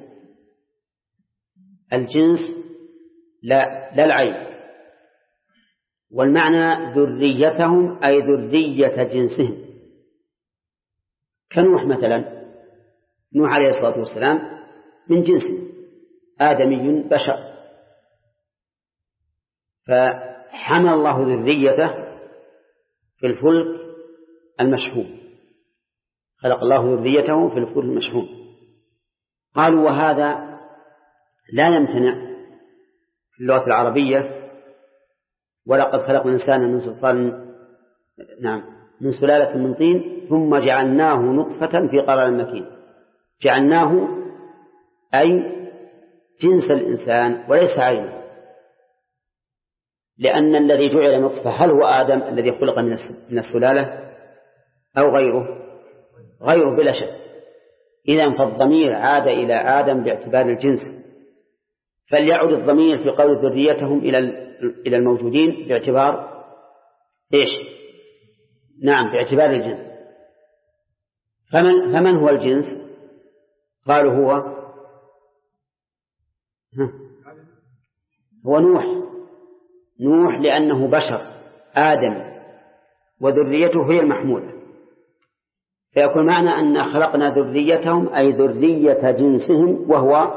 الجنس لا العين، والمعنى ذريتهم أي ذرية جنسهم. كنوح مثلا، نوح عليه الصلاة والسلام من جنسه آدمي بشر، فحمل الله ذريته في الفلك المشحون، خلق الله ذريته في الفلك المشحون. قالوا وهذا لا يمتنع في اللغة العربية، ولقد خلقنا الإنسان من صلصال من سلالة من طين ثم جعلناه نطفة في قرار مكين. جعلناه أي جنس الإنسان وليس عينه، لأن الذي جعل نطفة هل هو آدم الذي خلق من السلالة أو غيره بلا شك. إذن فالضمير عاد إلى آدم باعتبار الجنس، فليعد الضمير في قول ذريتهم إلى الموجودين باعتبار باعتبار الجنس. فمن هو الجنس؟ قالوا هو نوح لأنه بشر آدم وذريته هي المحمولة، فيكون معنى أن خلقنا ذريتهم أي ذرية جنسهم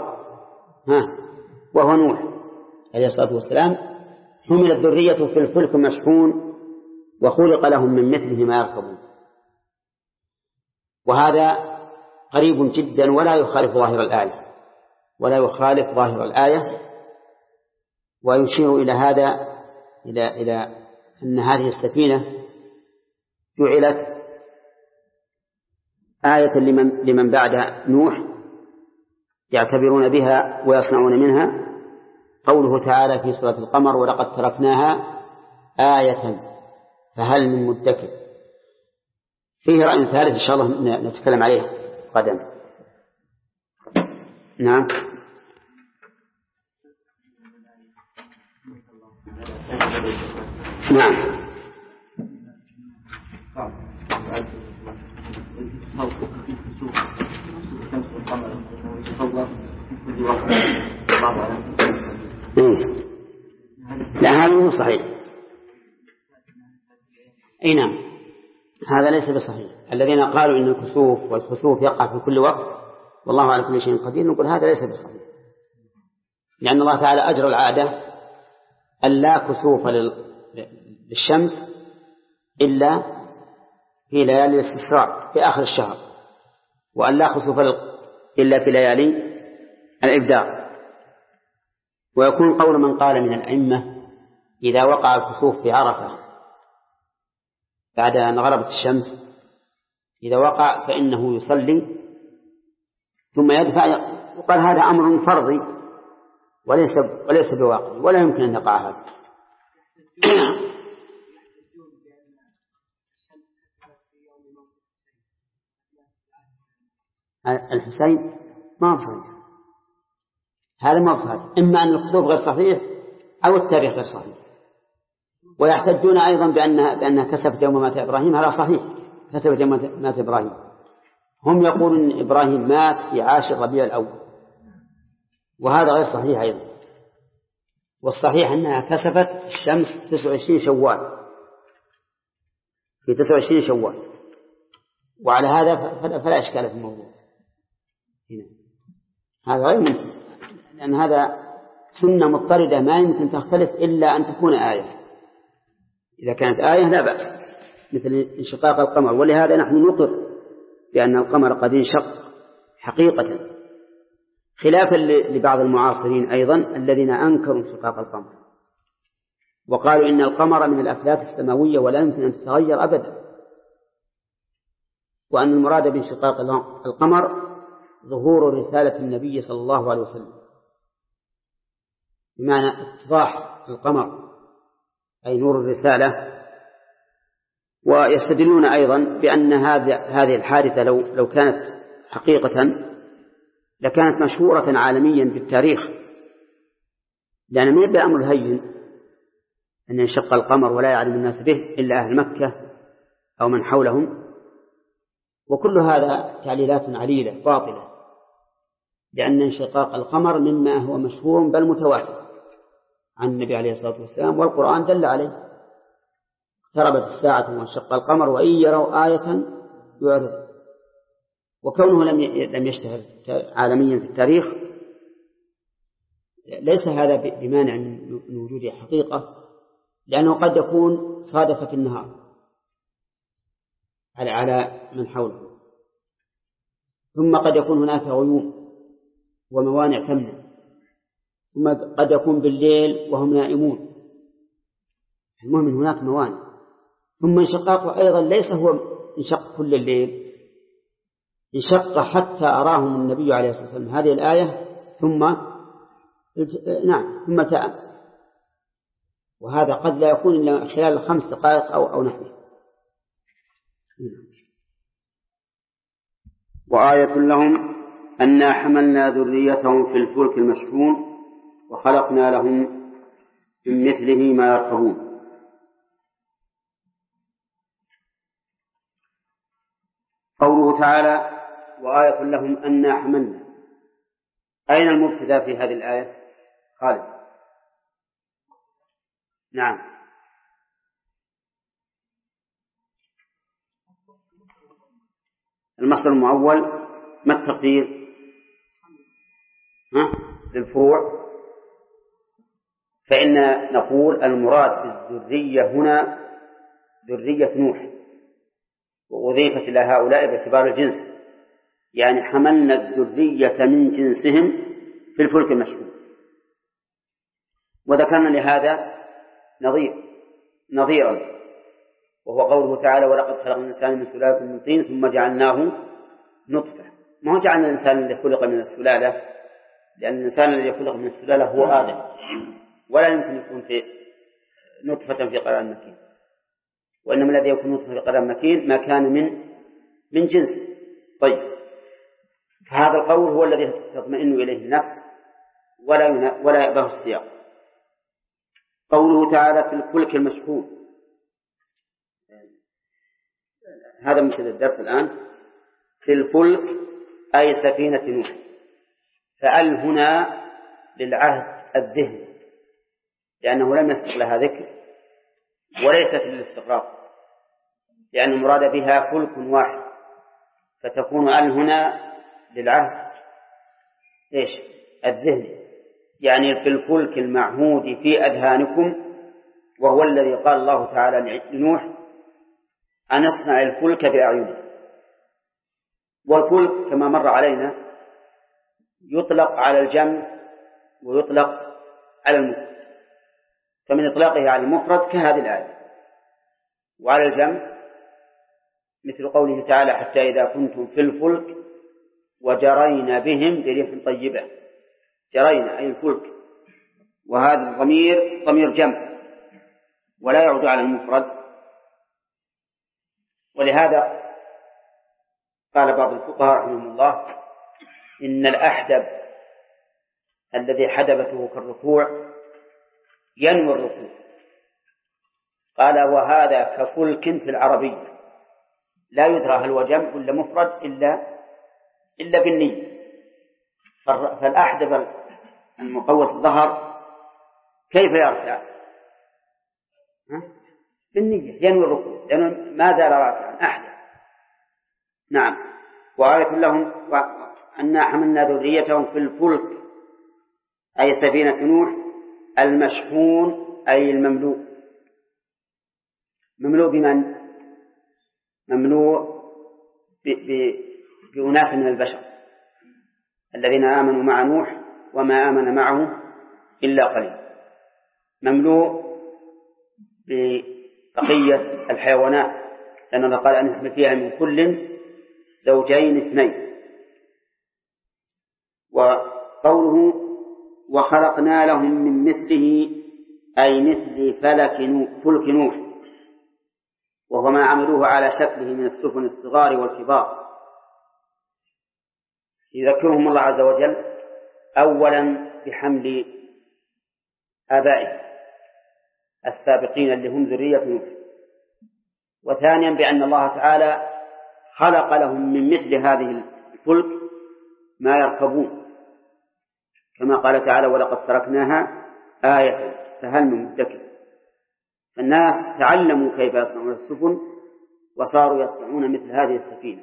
وهو نوح عليه الصلاة والسلام. حملت ذريته في الفلك مشحون وخلق لهم من مثله ما يركبون. وهذا قريب جدا ولا يخالف ظاهر الآية، ويشير إلى هذا إلى أن هذه السفينة جعلت آية لمن بعد نوح يعتبرون بها ويصنعون منها. قوله تعالى في سورة القمر ولقد تركناها آية فهل من مدكر. فيه رأي ثالث إن شاء الله نتكلم عليه غدا. نعم. نعم. لا هذا مو صحيح. أي نعم هذا ليس بصحيح. الذين قالوا إن الكسوف والخسوف يقع في كل وقت والله على كل شيء قدير نقول هذا ليس بصحيح، لأن الله تعالى أجرى العادة ألا كسوف للشمس إلا في ليالي الاستسراء في آخر الشهر، وأن لا خسوف إلا في ليالي الإبدار. ويكون قول من قال من الأئمة إذا وقع الكسوف في عرفة بعد أن غربت الشمس إذا وقع فإنه يصلي ثم يدفع، وقال هذا أمر فرضي وليس بواقع ولا يمكن أن يقع هذا. الحسين ما بصحيح، هذا ما بصحيح، إما أن الكسوف غير صحيح أو التاريخ غير صحيح. ويحتجون أيضا بأنها كسبت يوم مات إبراهيم، هذا صحيح كسبت يوم مات إبراهيم. هم يقولون إن إبراهيم مات في 10 ربيع الأول، وهذا غير صحيح أيضا. والصحيح أنها كسفت الشمس 29 شوال في 29 شوال، وعلى هذا فلا إشكال في الموضوع هنا. هذا غير ممكن، لأن هذا سنة مضطردة ما يمكن تختلف إلا أن تكون آية. إذا كانت آية لا بأس، مثل انشقاق القمر، ولهذا نحن نقر بأن القمر قد انشق حقيقة، خلافا لبعض المعاصرين أيضا الذين أنكروا انشقاق القمر وقالوا إن القمر من الأفلاك السماوية ولا يمكن أن تتغير أبدا، وأن المراد بانشقاق القمر ظهور رسالة النبي صلى الله عليه وسلم، بمعنى اتضاح القمر أي نور الرسالة. ويستدلون أيضا بأن هذه الحادثة لو كانت حقيقة لكانت مشهورة عالميا بالتاريخ، لأن ما يبقى أمر هين أن ينشق القمر ولا يعلم الناس به إلا أهل مكة أو من حولهم. وكل هذا تعليلات عليلة باطلة، لأن انشقاق القمر مما هو مشهور بل متواتر عن النبي عليه الصلاة والسلام، والقرآن دل عليه: اقتربت الساعة وانشق القمر وإن يروا آية يعرض. وكونه لم يشتهر عالميا في التاريخ ليس هذا بمانع من وجود حقيقة، لأنه قد يكون صادف في النهار على من حوله، ثم قد يكون هناك غيوم وموانع تمنع، ثم قد يكون بالليل وهم نائمون، المهم هناك موانع. ثم انشقاقه أيضا ليس هو انشق كل الليل، انشق حتى أراهم النبي عليه الصلاة والسلام هذه الآية ثم تأم، وهذا قد لا يكون إلا خلال 5 دقائق أو نحوه. وآية لهم أنا حملنا ذريتهم في الفلك المشحون وخلقنا لهم من مثله ما يركبون. قوله تعالى وآية لهم أنا حملنا، أين المبتدأ في هذه الآية؟ خالد. نعم. المصدر المؤول ما التقدير؟ للفروع. فإن نقول المراد بالذرية هنا ذرية نوح، وأضيفت إلى هؤلاء باعتبار الجنس، يعني حملنا الذرية من جنسهم في الفلك المشحون. وذكرنا لهذا نظيرا، وهو قوله تعالى ولقد خلقنا الإنسان من سلالة من طين ثم جعلناه نطفة. ما هو جعلنا الإنسان الذي خلق من السلالة، لأن الإنسان الذي خلق من السلالة هو آدم، ولا يمكن يكون نطفة في قرار مكين، وإنما الذي يكون نطفة في قرار مكين ما كان من جنس. طيب، فهذا القول هو الذي تطمئن إليه النفس ولا يأبه السياق. قوله تعالى في الفلك المشحون، هذا مثل الدرس الآن. في الفلك أي سفينة نوح، فأل هنا للعهد الذهني لأنه لم يسبق لها ذكر، وليست للاستغراق لأن المراد بها فلك واحد، فتكون أل هنا للعهد الذهني، يعني في الفلك المعهود في أذهانكم، وهو الذي قال الله تعالى لنوح أن اصنع الفلك بأعيننا. والفلك كما مر علينا يطلق على الجمع ويطلق على المفرد، فمن إطلاقه على المفرد كهذه الآية، وعلى الجمع مثل قوله تعالى حتى إذا كنتم في الفلك وجرينا بهم بريح طيبة. جرينا أي الفلك، وهذا الضمير ضمير جمع ولا يعود على المفرد. ولهذا قال بعض الفقهاء رحمهم الله إن الأحدب الذي حدبته كالركوع ينوي الركوع. قال وهذا كفلك في العربية لا يدرى هل هو جمع ولا مفرد إلا بالنية. فالأحدب المقوس الظهر كيف يركع؟ بالنية، ينوي الركوع لأنه ما زال راكعا أحدب. نعم. وآية لهم أنا حملنا ذريتهم في الفلك أي سفينة نوح المشحون أي المملوء. مملوء بمن؟ مملوء بأناس من البشر الذين آمنوا مع نوح وما آمن معه إلا قليل. مملوء ببقية الحيوانات لأن الله قال أن نحمل فيها من كل زوجين اثنين. وقوله وخلقنا لهم من مثله أي مثل فلك نوح، وهو ما عملوه على شكله من السفن الصغار والكبار. يذكرهم الله عز وجل أولا بحمل آبائهم السابقين اللي هم ذرية نوح، وثانيا بأن الله تعالى خلق لهم من مثل هذه الفلك ما يركبون، كما قال تعالى ولقد تركناها آية فهل من مدكر. الناس تعلموا كيف يصنعون السفن وصاروا يصنعون مثل هذه السفينة.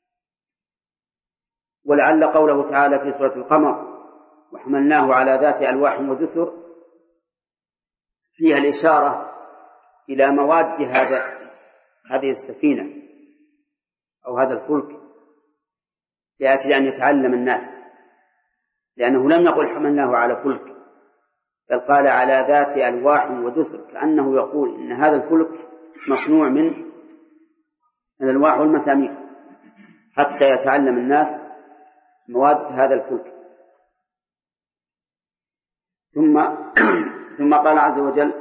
ولعل قوله تعالى في سورة القمر وحملناه على ذات ألواح ودسر فيها الإشارة إلى مواد هذه السفينة أو هذا الفلك لأجل أن يتعلم الناس، لأنه لم يقل حملناه على فلك بل قال على ذات ألواح ودسر، كأنه يقول إن هذا الفلك مصنوع من الألواح والمسامير حتى يتعلم الناس مواد هذا الفلك. ثم قال عز وجل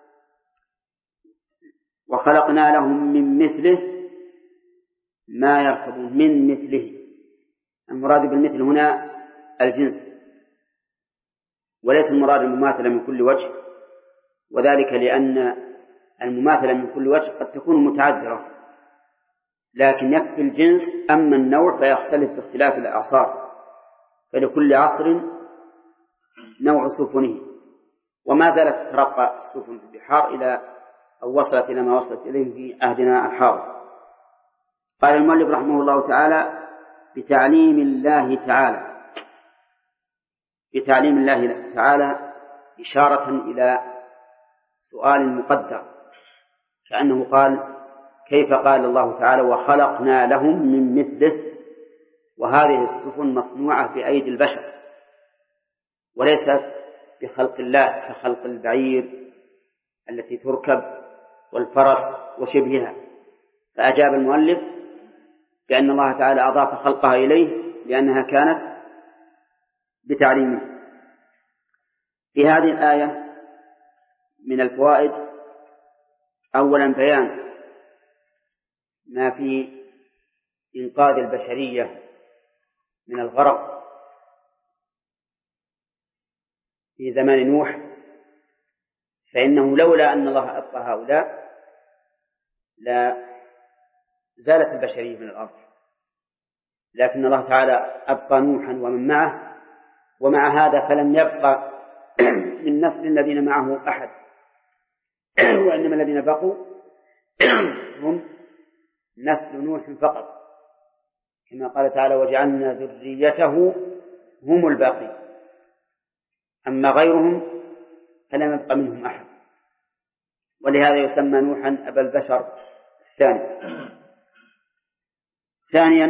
وخلقنا لهم من مثله ما يركبون. من مثله المراد بالمثل هنا الجنس وليس المراد المماثلة من كل وجه، وذلك لأن المماثلة من كل وجه قد تكون متعذرة، لكن يكفي الجنس. أما النوع فيختلف باختلاف الأعصار، فلكل عصر نوع سفنه، وما زالت تترقى السفن في البحار إلى أو وصلت إلى ما وصلت إليه في عهدنا الحاضر. قال المؤلف رحمه الله تعالى بتعليم الله تعالى إشارة إلى سؤال مقدر، كأنه قال كيف قال الله تعالى وخلقنا لهم من مثله، وهذه السفن مصنوعة بأيدي البشر وليست بخلق الله كخلق البعير التي تركب والفرس وشبهها. فأجاب المؤلف بأن الله تعالى أضاف خلقها إليه لأنها كانت بتعليمه. في هذه الآية من الفوائد أولا بيان ما في إنقاذ البشرية من الغرق في زمان نوح، فإنه لولا أن الله أبقى هؤلاء لا زالت البشرية من الأرض، لكن الله تعالى أبقى نوحا ومن معه، ومع هذا فلم يبقى من نسل الذين معه أحد، وإنما الذين بقوا هم نسل نوح فقط، كما قال تعالى وجعلنا ذريته هم الباقين، أما غيرهم فلم يبق منهم أحد، ولهذا يسمى نوحا أبا البشر الثاني. ثانيا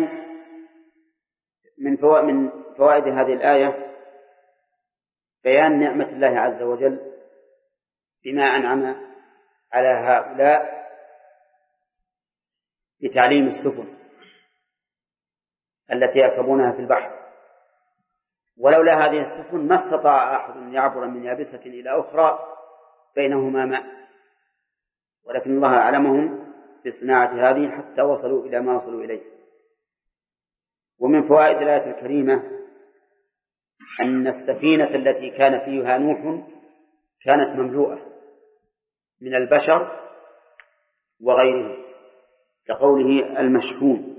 من فوائد هذه الآية بيان نعمة الله عز وجل بما أنعم على هؤلاء بتعليم السفن التي يركبونها في البحر، ولولا هذه السفن ما استطاع أحد أن يعبر من يابسة إلى أخرى بينهما ماء، ولكن الله أعلمهم بصناعة هذه حتى وصلوا إلى ما وصلوا إليه. ومن فوائد الآية الكريمة أن السفينة التي كان فيها نوح كانت مملوءة من البشر وغيره، كقوله المشحون.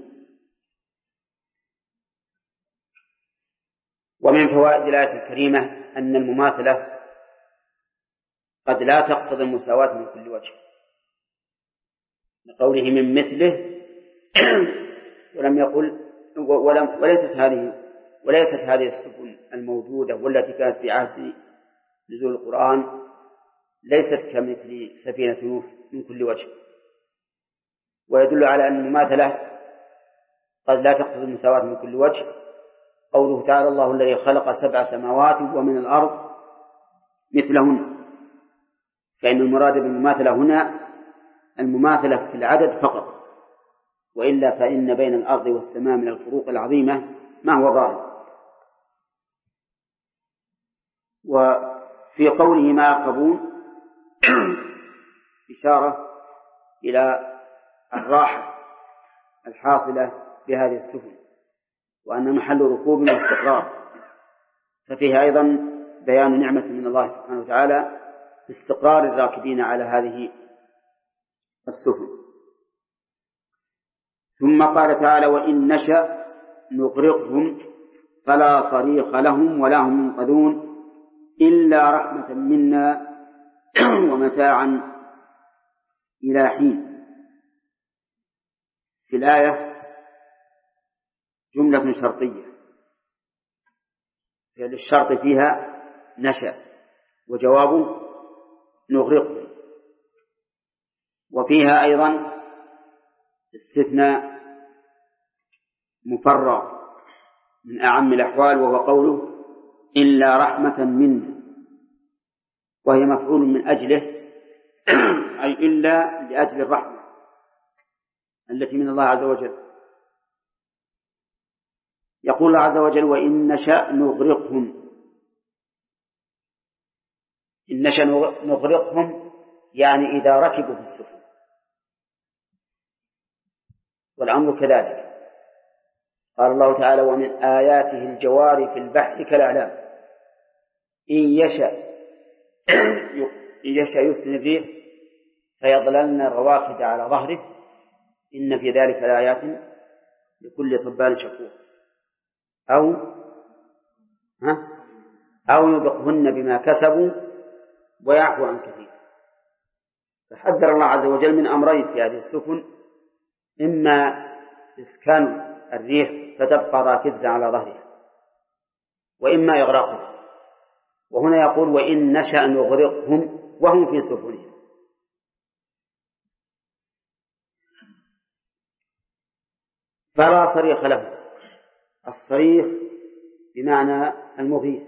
ومن فوائد الآية الكريمة أن المماثلة قد لا تقتضي المساواة من كل وجه، لقوله من مثله ولم يقل وليست هذه السفن الموجودة والتي كانت في عهد نزول القرآن ليست كمثل سفينة نوح من كل وجه، ويدل على أن المماثلة قد لا تقتضي المساواة من كل وجه قوله تعالى الله الذي خلق 7 سماوات ومن الأرض مثلهن، فإن المراد بالمماثلة هنا المماثلة في العدد فقط، وإلا فإن بين الأرض والسماء من الفروق العظيمة ما هو ظاهر. وفي قوله ما يركبون إشارة إلى الراحة الحاصلة بهذه السفن، وأن محل ركوب واستقرار، ففيها أيضا بيان نعمة من الله سبحانه وتعالى باستقرار الراكبين على هذه السفن. ثم قال تعالى وإن نشأ نغرقهم فلا صريخ لهم ولا هم ينقذون إلا رحمة منا ومتاعا إلى حين. في الآية جملة شرطية للشرط فيها نشأ وجوابه نغرقهم، وفيها أيضا استثناء مفرغ من أعم الأحوال وهو قوله إلا رحمة منا، وهي مفعول من أجله أي إلا لأجل الرحمة التي من الله عز وجل. يقول الله عز وجل وإن نشأ نغرقهم، إن نشأ نغرقهم يعني إذا ركبوا في السفن، والأمر كذلك. قال الله تعالى ومن آياته الجوار في البحر كالأعلام إن يشأ يسكن الريح فيظللن رواكد على ظهره إن في ذلك لآيات لكل صبار شكور، أو يبقهن بما كسبوا ويعفو عن كثير. فحذر الله عز وجل من أمرين في هذه السفن، إما إسكان الريح فتبقى راكزة على ظهرها، وإما إغراقها. وهنا يقول وإن نشأ نغرقهم وهم في سفنهم. فلا صريخ له، الصريخ بمعنى المغيث،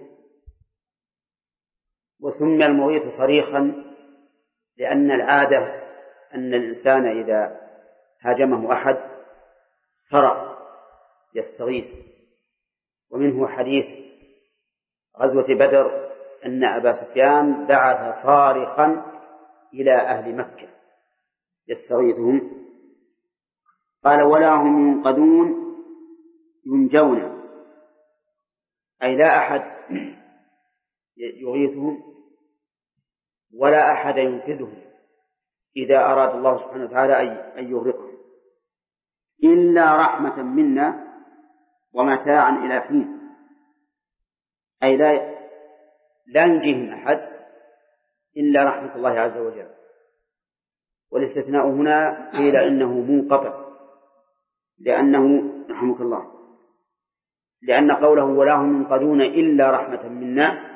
وسمي المغيث صريخا لأن العادة أن الإنسان إذا هاجمه أحد صرخ يستغيث. ومنه حديث غزوة بدر أن أبا سفيان بعث صارخا إلى أهل مكة يستغيثهم. قال ولا هم ينقذون ينجون، أي لا أحد يغيثهم ولا أحد ينقذهم إذا أراد الله سبحانه وتعالى أن يغرقهم، إلا رحمة منا ومتاعا إلى حين، أي لا ينجيهم أحد إلا رحمة الله عز وجل. والاستثناء هنا قيل إنه منقطع، لأنه رحمك الله، لأن قوله ولا هم ينقذون إلا رحمة منا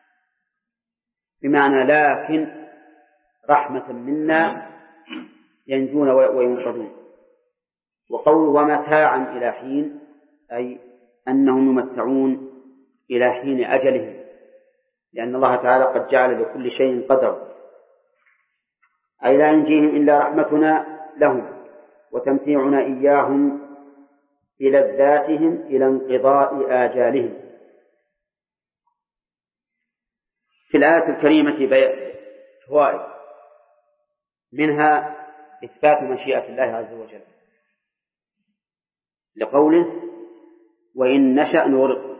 بمعنى لكن رحمة منا ينجون وينقذون. وقول ومتاعا إلى حين أي أنهم يمتعون إلى حين أجلهم، لأن الله تعالى قد جعل لكل شيء قدر، أي لا ينجيهم إلا رحمتنا لهم وتمتيعنا إياهم بلذاتهم إلى انقضاء آجالهم. في الآية الكريمة فوائد، منها إثبات مشيئة الله عز وجل لقوله وإن نشأ نغرق،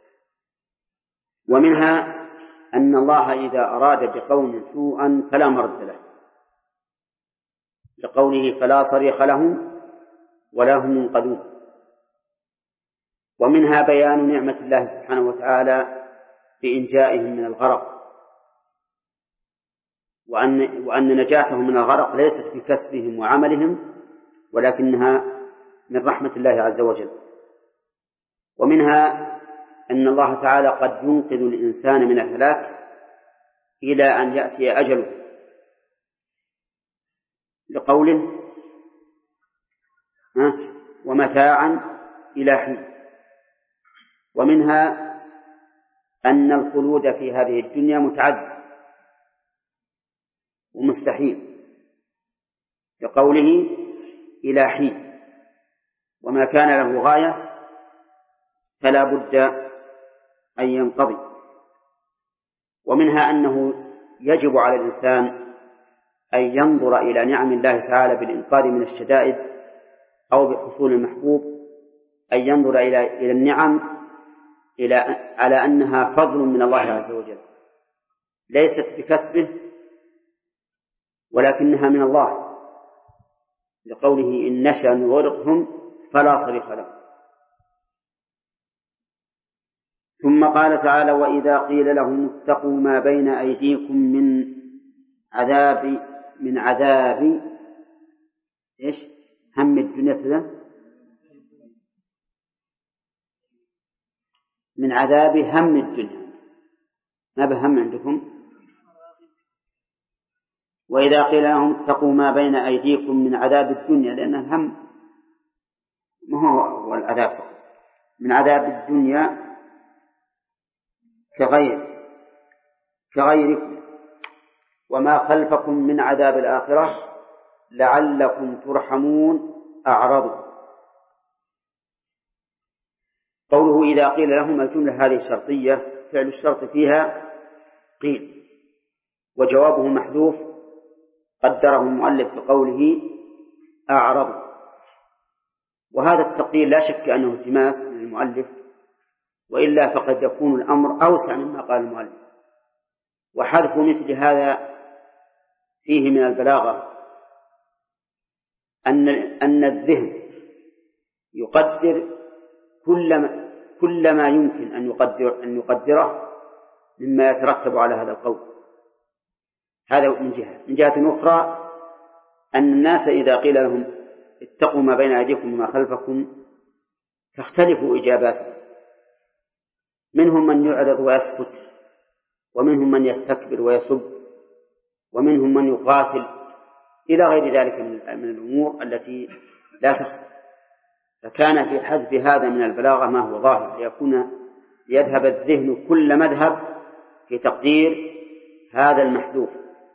ومنها أن الله إذا أراد بقوم سوءا فلا مرد له لقوله فلا صريخ لهم ولا هم ينقذون. ومنها بيان نعمة الله سبحانه وتعالى بإنجائهم من الغرق، وأن نجاتهم من الغرق ليست بكسبهم وعملهم ولكنها من رحمة الله عز وجل. ومنها أن الله تعالى قد ينقذ الإنسان من الهلاك إلى أن يأتي أجله لقوله ومتاعا إلى حين. ومنها أن الخلود في هذه الدنيا متعد ومستحيل لقوله إلى حين، وما كان له غاية فلا بد أن ينقضي. ومنها أنه يجب على الإنسان أن ينظر إلى نعم الله تعالى بالإنقاذ من الشدائد أو بحصول المحبوب، أن ينظر إلى النعم على أنها فضل من الله عز وجل ليست بكسبه ولكنها من الله، لقوله إن نشأ نغرقهم فلا صريخ لهم. ثم قال تعالى وإذا قيل لهم اتقوا ما بين أيديكم من عذاب إيش هم الدنيا كذا من عذاب هم الدنيا، ما بهم عندكم؟ وإذا قيل لهم اتقوا ما بين أيديكم من عذاب الدنيا، لأن الهم ما هو العذاب من عذاب الدنيا كغيركم وما خلفكم من عذاب الآخرة لعلكم ترحمون أعرضوا. قوله إذا قيل لهم الجملة هذه الشرطية فعل الشرط فيها قيل، وجوابه محذوف قدره المؤلف بقوله أعرضوا. وهذا التقدير لا شك أنه التماس من المؤلف، وإلا فقد يكون الأمر أوسع مما قال المؤلف. وحذف مثل هذا فيه من البلاغة أن الذهن يقدر كل ما يمكن أن يقدره مما يترتب على هذا القول. هذا من جهة أخرى أن الناس إذا قيل لهم اتقوا ما بين أيديكم وما خلفكم تختلف إجاباتهم، منهم من يعرض ويسكت، ومنهم من يستكبر ويسب، ومنهم من يقاتل إلى غير ذلك من الأمور التي لا تخفى. فكان في حذف هذا من البلاغة ما هو ظاهر ليذهب الذهن كل مذهب في تقدير هذا المحذوف.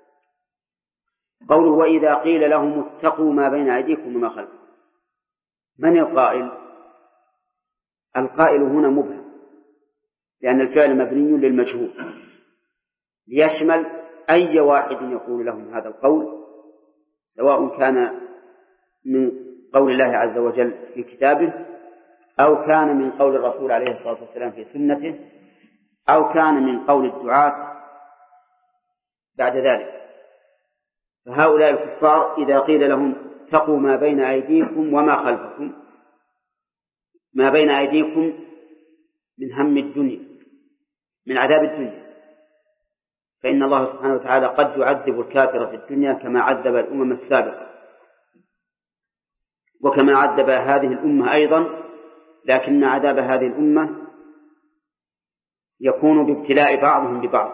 قوله وإذا قيل لهم اتقوا ما بين أيديكم وما خلفكم، من القائل؟ القائل هنا مبهم، لأن الفعل مبني للمجهول ليشمل أي واحد يقول لهم هذا القول، سواء كان من قول الله عز وجل في كتابه أو كان من قول الرسول عليه الصلاة والسلام في سنته أو كان من قول الدعاة بعد ذلك. فهؤلاء الكفار إذا قيل لهم اتقوا ما بين أيديكم وما خلفكم، ما بين أيديكم من هم الدنيا، من عذاب الدنيا، فإن الله سبحانه وتعالى قد يعذب الكافر في الدنيا كما عذب الأمم السابقة وكما عذب هذه الأمة أيضا، لكن عذاب هذه الأمة يكون بابتلاء بعضهم ببعض،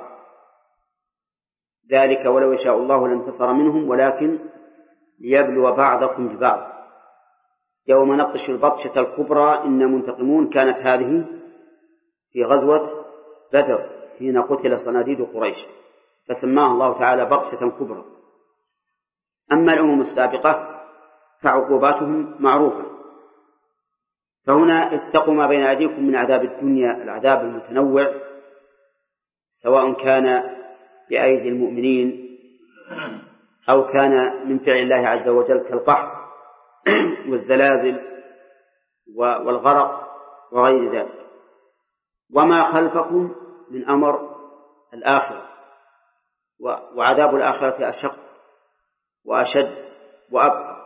ذلك ولو يشاء الله لانتصر منهم ولكن ليبلو بعضكم ببعض. يوم نبطش البطشة الكبرى إنا منتقمون، كانت هذه في غزوة بدر حين قتل صناديد قريش فسماها الله تعالى بطشة كبرى. أما الأمم السابقة فعقوباتهم معروفة. فهنا اتقوا ما بين أيديكم من عذاب الدنيا، العذاب المتنوع سواء كان بأيدي المؤمنين أو كان من فعل الله عز وجل كالقحط والزلازل والغرق وغير ذلك. وما خلفكم من أمر الآخرة، وعذاب الآخرة أشق وأشد وأبقى.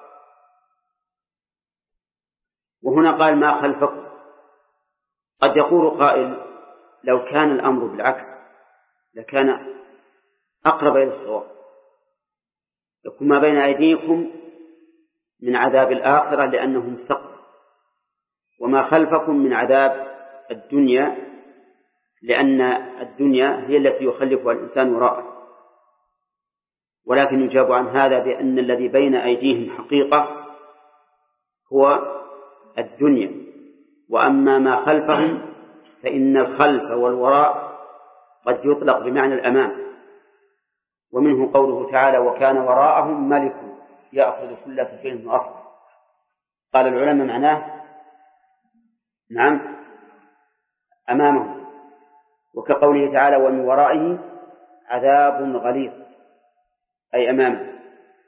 وهنا قال ما خلفكم. قد يقول قائل لو كان الأمر بالعكس لكان أقرب إلى الصواب، يكون ما بين أيديكم من عذاب الآخرة لأنه مستقبل، وما خلفكم من عذاب الدنيا لأن الدنيا هي التي يخلفها الإنسان وراءه. ولكن يجاب عن هذا بأن الذي بين أيديهم حقيقة هو الدنيا، وأما ما خلفهم فإن الخلف والوراء قد يطلق بمعنى الأمام. ومنه قوله تعالى وكان وراءهم ملك يأخذ كل سفينة غصبا. قال العلماء معناه نعم أمامهم، وكقوله تعالى ومن ورائه عذاب غليظ أي أمامه.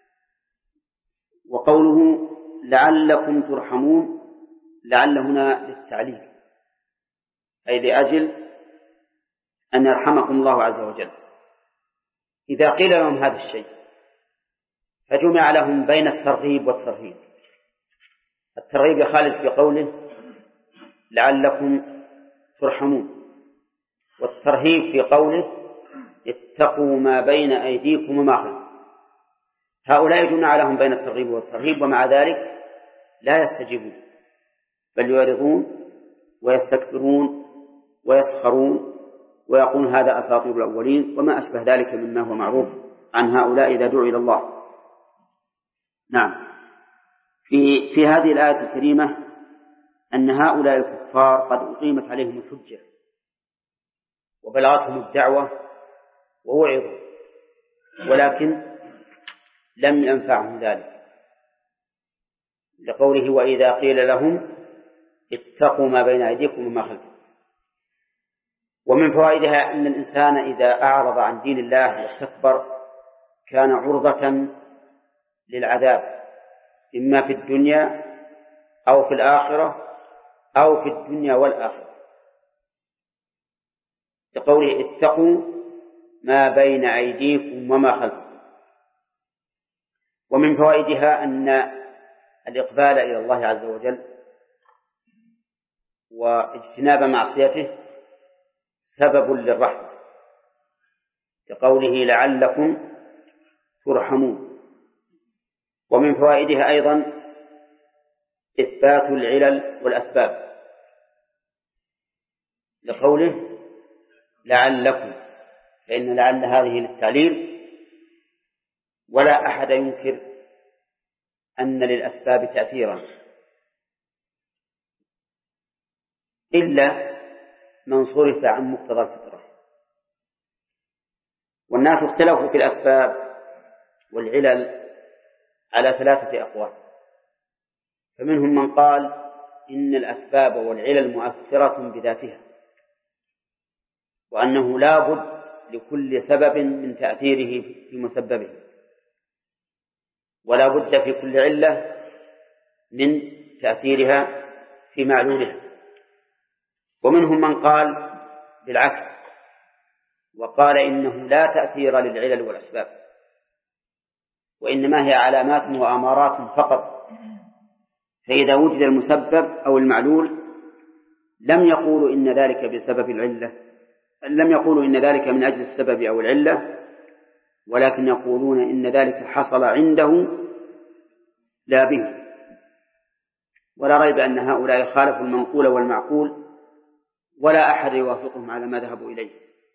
وقوله لعلكم ترحمون، لعل هنا للتعليل أي لأجل أن يرحمكم الله عز وجل. إذا قيل لهم هذا الشيء فجمع لهم بين الترغيب والترهيب. الترغيب يخالف في قوله لعلكم ترحمون، والترهيب في قوله اتقوا ما بين أيديكم وما خلفكم. هؤلاء جمع لهم بين الترغيب والترهيب ومع ذلك لا يستجيبون بل يعرضون ويستكبرون ويسخرون ويقولون هذا أساطير الأولين وما أشبه ذلك مما هو معروف عن هؤلاء إذا دعوا إلى الله. نعم. في هذه الآية الكريمة أن هؤلاء الكفار قد أقيمت عليهم الحجة وبلغتهم الدعوة ووعظوا، ولكن لم ينفعهم ذلك، لقوله وإذا قيل لهم اتقوا ما بين أيديكم وما خلفكم. ومن فوائدها أن الإنسان إذا أعرض عن دين الله واستكبر كان عرضة للعذاب إما في الدنيا أو في الآخرة أو في الدنيا والآخرة، لقوله اتقوا ما بين أيديكم وما خلفكم. ومن فوائدها أن الإقبال إلى الله عز وجل واجتناب معصيته سبب للرحمة، كقوله لعلكم ترحمون. ومن فوائدها أيضا إثبات العلل والأسباب، لقوله لعلكم، فإن لعل هذه للتعليل، ولا أحد ينكر أن للأسباب تأثيرا إلا من صرف عن مقتضى الفطرة. والناس اختلفوا في الأسباب والعلل على 3 أقوال، فمنهم من قال إن الأسباب والعلل مؤثرة بذاتها، وأنه لا بد لكل سبب من تأثيره في مسببه، ولا بد في كل علة من تأثيرها في معلولها. ومنهم من قال بالعكس وقال إنه لا تأثير للعلل والأسباب، وإنما هي علامات وأمارات فقط، فإذا وجد المسبب أو المعلول لم يقولوا إن ذلك بسبب العلة، لم يقولوا إن ذلك من أجل السبب أو العلة، ولكن يقولون إن ذلك حصل عنده لا به. ولا ريب أن هؤلاء خالفوا المنقول والمعقول، ولا أحد يوافقهم على ما ذهبوا إليه.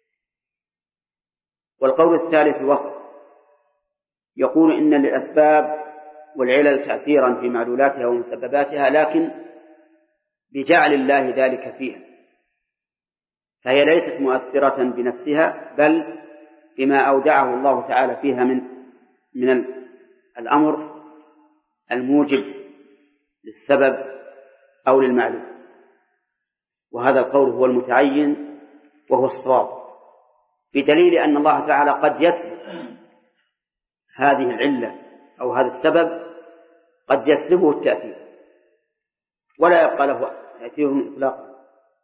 والقول الثالث الوسط، يقول إن للأسباب والعلل تأثيرا في معلولاتها ومسبباتها، لكن بجعل الله ذلك فيها، فهي ليست مؤثرة بنفسها، بل بما أودعه الله تعالى فيها من الأمر الموجب للسبب أو للمعلوم. وهذا القول هو المتعين وهو الصواب، بدليل أن الله تعالى قد يثبت هذه العلة أو هذا السبب، قد يسلبه التأثير ولا يبقى له تأثير إطلاقا.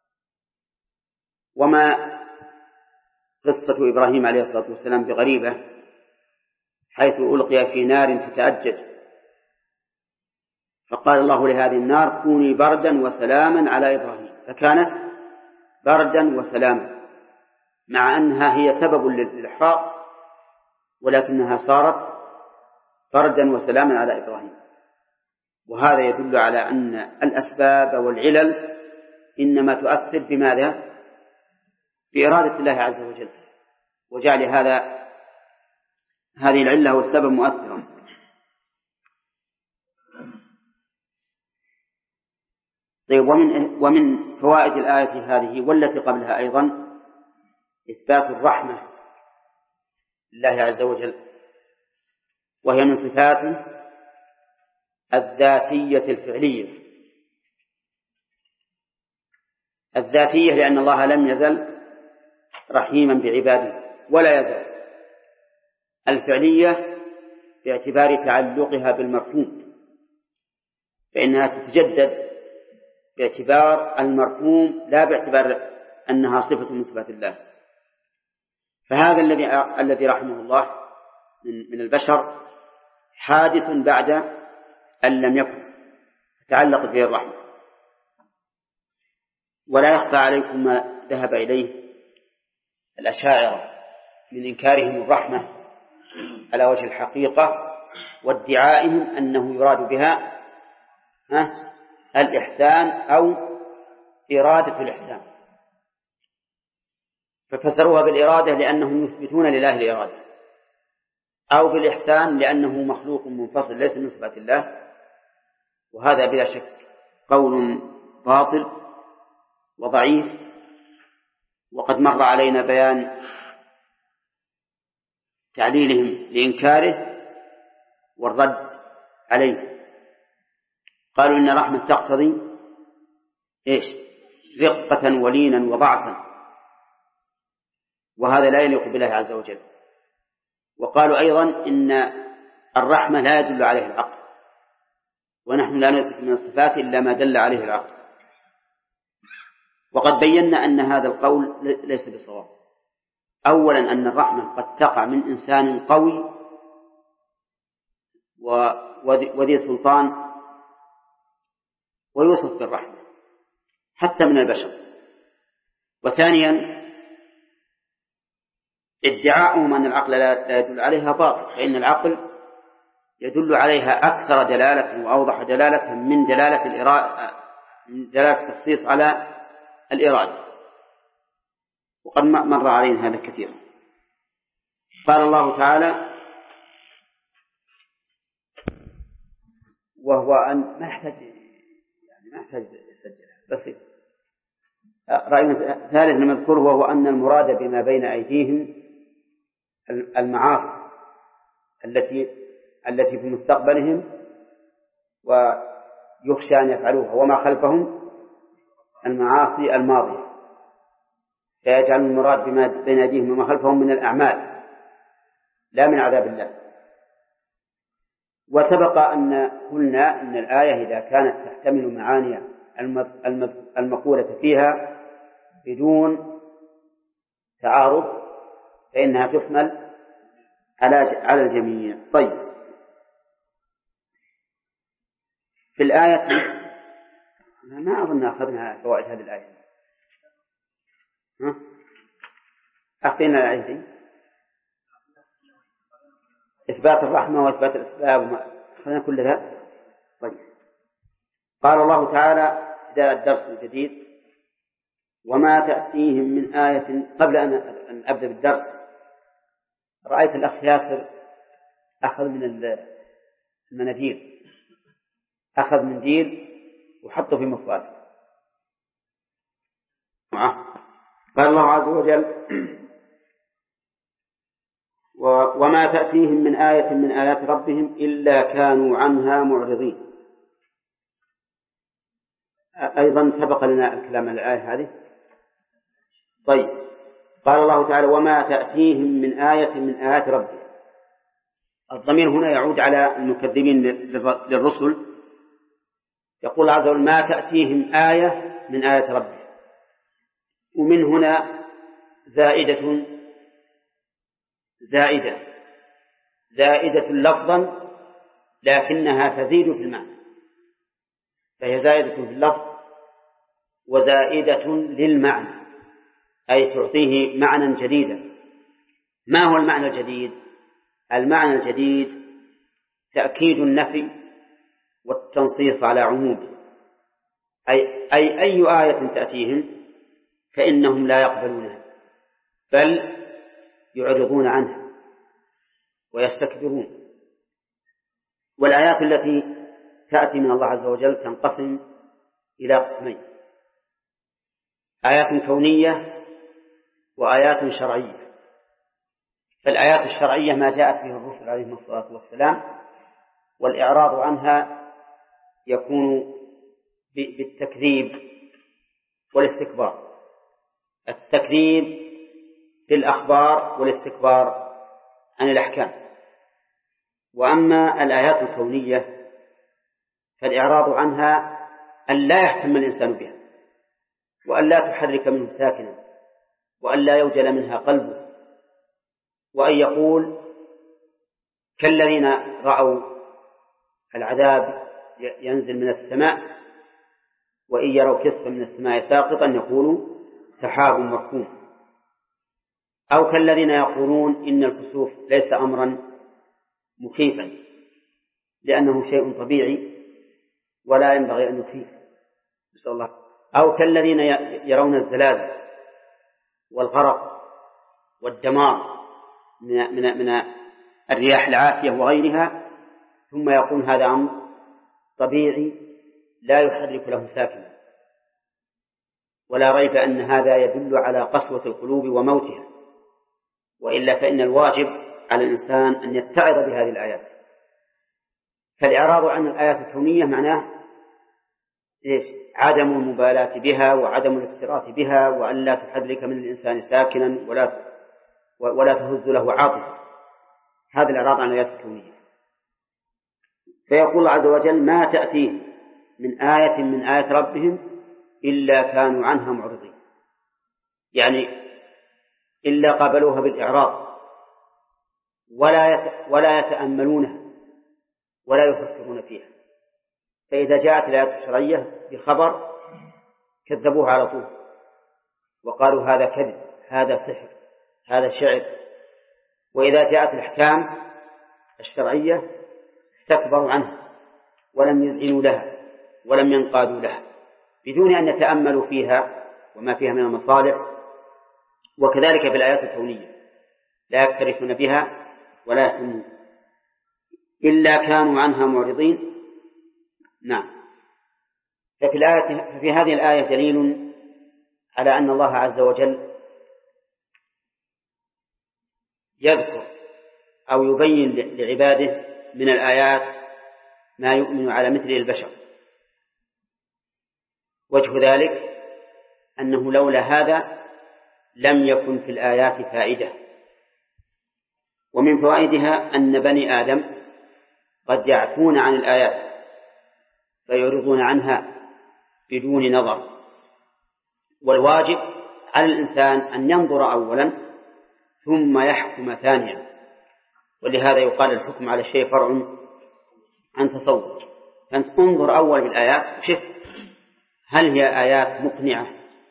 وما قصة إبراهيم عليه الصلاة والسلام بغريبة، حيث ألقي في نار تتأجج، فقال الله لهذه النار كوني بردا وسلاما على إبراهيم، فكانت بردا وسلاما، مع أنها هي سبب للإحراق، ولكنها صارت بردا وسلاما على إبراهيم. وهذا يدل على أن الأسباب والعلل إنما تؤثر بماذا؟ بإرادة الله عز وجل، وجعل هذه العلة والسبب مؤثرا. طيب، ومن فوائد الآية هذه والتي قبلها أيضا إثبات الرحمة لله عز وجل، وهي من صفاته الذاتية الفعلية. الذاتية لأن الله لم يزل رحيما بعباده ولا يزال. الفعلية باعتبار تعلقها بالمرحوم، فإنها تتجدد باعتبار المرحوم لا باعتبار أنها صفة من صفات الله. فهذا الذي رحمه الله من البشر حادث بعد أن لم يكن، تعلق به الرحمة. ولا يخفى عليكم ما ذهب إليه الأشاعرة من إنكارهم الرحمة على وجه الحقيقة، وادعائهم أنه يراد بها الإحسان أو إرادة الإحسان، ففسروها بالإرادة لأنهم يثبتون لله الإرادة، أو بالإحسان لأنه مخلوق منفصل ليس من صفات الله. وهذا بلا شك قول باطل وضعيف، وقد مر علينا بيان تعليلهم لإنكاره والرد عليه. قالوا إن رحمة تقتضي رقة ولينا وضعفا، وهذا لا يليق بالله عز وجل. وقالوا أيضا إن الرحمة لا يدل عليه العقل، ونحن لا نثبت من الصفات إلا ما دل عليه العقل. وقد بينا أن هذا القول ليس بصواب. أولا أن الرحمة قد تقع من إنسان قوي وذي سلطان ويوصف بالرحمة حتى من البشر. وثانيا ادعاؤهم أن العقل لا يدل عليها باطل، فإن العقل يدل عليها أكثر دلالة وأوضح دلالة من دلالة التخصيص على الإرادة، وقد مر علينا هذا كثيرا. قال الله تعالى وهو أن ما يحتاج يسجلها بس. رأي ثالث نذكره وهو أن المراد بما بين أيديهم المعاصي التي في مستقبلهم ويخشى أن يفعلوها، وما خلفهم المعاصي الماضية، فيجعل المراد بما بين أيديهم وما خلفهم من الأعمال لا من عذاب الله. وسبق أن قلنا أن الآية إذا كانت تحتمل معاني المقولة فيها بدون تعارض فإنها تحمل على الجميع. طيب، في الآية ما أظن أخذنا فوائد هذه الآية. أخذنا الآية دي إثبات الرحمة وإثبات الأسباب، أخذنا كل ذلك. طيب، قال الله تعالى في الدرس الجديد: وما تأتيهم من آية. قبل أن أبدأ بالدرس، رأيت الأخ ياسر أخذ من المناديل، أخذ منديل وحطه في مفاده. قال الله عز وجل: وما تأتيهم من آية من آيات ربهم إلا كانوا عنها معرضين. أيضا سبق لنا الكلام عن الآية هذه. طيب، قال الله تعالى: وما تأتيهم من آية من آيات ربهم. الضمير هنا يعود على المكذبين للرسل. يقول عز وجل: ما تأتيهم آية من آيات ربهم، ومن هنا زائدة لفظا لكنها تزيد في المعنى، فهي زائدة في اللفظ وزائدة للمعنى، أي تعطيه معنى جديدا. ما هو المعنى الجديد؟ المعنى الجديد تأكيد النفي والتنصيص على عمومه، أي آية تأتيهم فإنهم لا يقبلونها بل يعرضون عنها ويستكبرون. والآيات التي تأتي من الله عز وجل تنقسم إلى قسمين: آيات كونية وآيات شرعية. فالآيات الشرعية ما جاءت به الرسل عليهم الصلاة والسلام، والإعراض عنها يكون بالتكذيب والاستكبار. التكذيب في الأخبار والاستكبار عن الأحكام. وأما الآيات الكونية فالإعراض عنها أن لا يهتم الإنسان بها، وأن لا تحرك منه ساكنا، وأن لا يوجل منها قلبه، وأن يقول كالذين رأوا العذاب ينزل من السماء وإن يروا كسفا من السماء ساقطا يقولوا سحاب مركوم، أو كالذين يقولون إن الكسوف ليس أمرا مخيفا لأنه شيء طبيعي ولا ينبغي أن يخيف، نسأل الله. أو كالذين يرون الزلازل والغرق والدمار من الرياح العاتية وغيرها، ثم يقول هذا أمر طبيعي لا يحرك له ساكنا. ولا ريب أن هذا يدل على قسوة القلوب وموتها، وإلا فإن الواجب على الإنسان أن يتعظ بهذه الآيات. فالإعراض عن الآيات الكونية معناه عدم المبالاة بها وعدم الاكتراث بها، وأن لا تحرك من الإنسان ساكنا ولا تهز له عاطفة. هذا الإعراض عن الآيات الكونية. فيقول الله عز وجل: ما تأتيهم من آية من آيات ربهم إلا كانوا عنها معرضين، يعني إلا قابلوها بالإعراض ولا يتأملونها ولا يفكرون فيها. فإذا جاءت الآيات الشرعية بخبر كذبوها على طول وقالوا هذا كذب، هذا سحر، هذا شعر. وإذا جاءت الأحكام الشرعية استكبروا عنها ولم يذعنوا لها ولم ينقادوا لها بدون أن يتأملوا فيها وما فيها من المصالح. وكذلك بالآيات الكونية لا يكترثون بها ولا يهتمون، إلا كانوا عنها معرضين. نعم. ففي هذه الآية دليل على أن الله عز وجل يذكر أو يبين لعباده من الآيات ما يؤمن على مثل البشر. وجه ذلك أنه لولا هذا لم يكن في الآيات فائدة. ومن فوائدها أن بني آدم قد يعفون عن الآيات فيعرضون عنها بدون نظر، والواجب على الإنسان أن ينظر أولا ثم يحكم ثانيا، ولهذا يقال الحكم على الشيء فرع عن تصور. فأنت انظر أول بالآيات وشف هل هي آيات مقنعة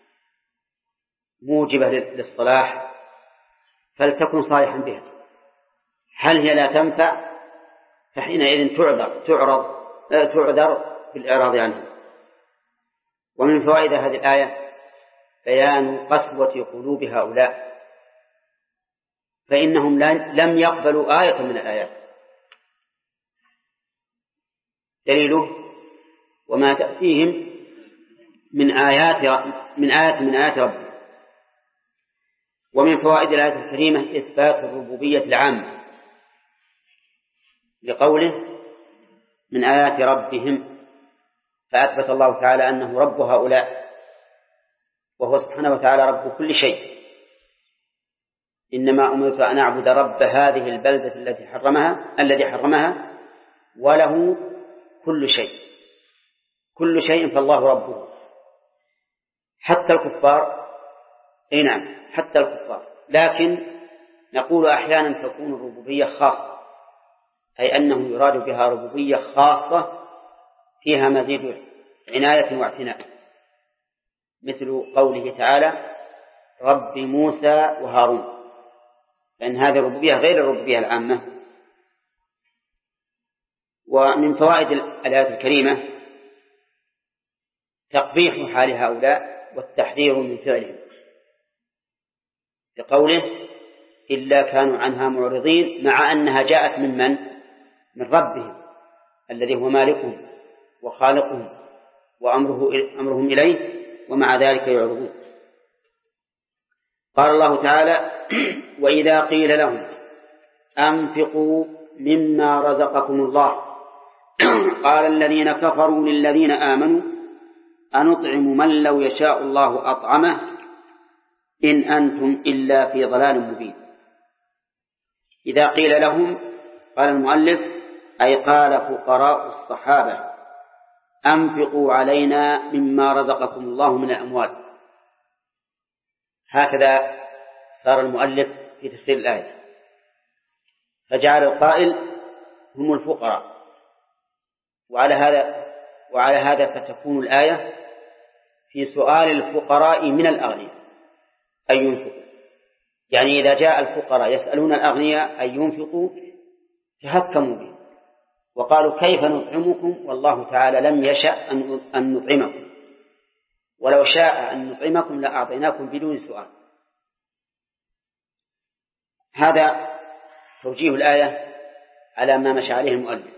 موجبة للصلاح فلتكن صالحا بها، هل هي لا تنفع فحينئذ تعذر بالإعراض عنها. ومن فوائد هذه الآية بيان قسوة قلوب هؤلاء، فإنهم لم يقبلوا آية من الآيات. دليله وما تأتيهم من آيات ربهم. ومن فوائد الآية الكريمة إثبات الربوبية العامة لقوله من آيات ربهم، فأثبت الله تعالى أنه رب هؤلاء، وهو سبحانه وتعالى رب كل شيء. إنما أمرت أن أعبد رب هذه البلدة الذي حرمها وله كل شيء فالله ربه. حتى الكفار، أي نعم حتى الكفار، لكن نقول أحيانا تكون الربوبية خاصة، أي أنه يراد بها ربوبية خاصة فيها مزيد عناية واعتناء، مثل قوله تعالى رب موسى وهارون، لأن هذه الربوبية غير الربوبية العامة. ومن فوائد الآية الكريمة تقبيح حال هؤلاء والتحذير من فعلهم، بقوله إلا كانوا عنها معرضين، مع أنها جاءت من ربهم الذي هو مالكهم وخالقهم وأمرهم إليه، ومع ذلك يعرضون. قال الله تعالى وإذا قيل لهم أنفقوا مما رزقكم الله قال الذين كفروا للذين آمنوا أنطعم من لو يشاء الله أطعمه إن أنتم إلا في ضلال مبين. إذا قيل لهم، قال المؤلف أي قال فقراء الصحابة أنفقوا علينا مما رزقكم الله من الأموال. هكذا صار المؤلف في تفسير الآية، فجعل القائل هم الفقراء، وعلى هذا فتكون الآية في سؤال الفقراء من الأغنياء أن ينفقوا. يعني إذا جاء الفقراء يسألون الأغنياء أن ينفقوا تهكموا به وقالوا كيف نطعمكم والله تعالى لم يشأ أن نطعمكم، ولو شاء أن نطعمكم لأعطيناكم بدون سؤال. هذا توجيه الآية على ما مشى عليه المؤلف.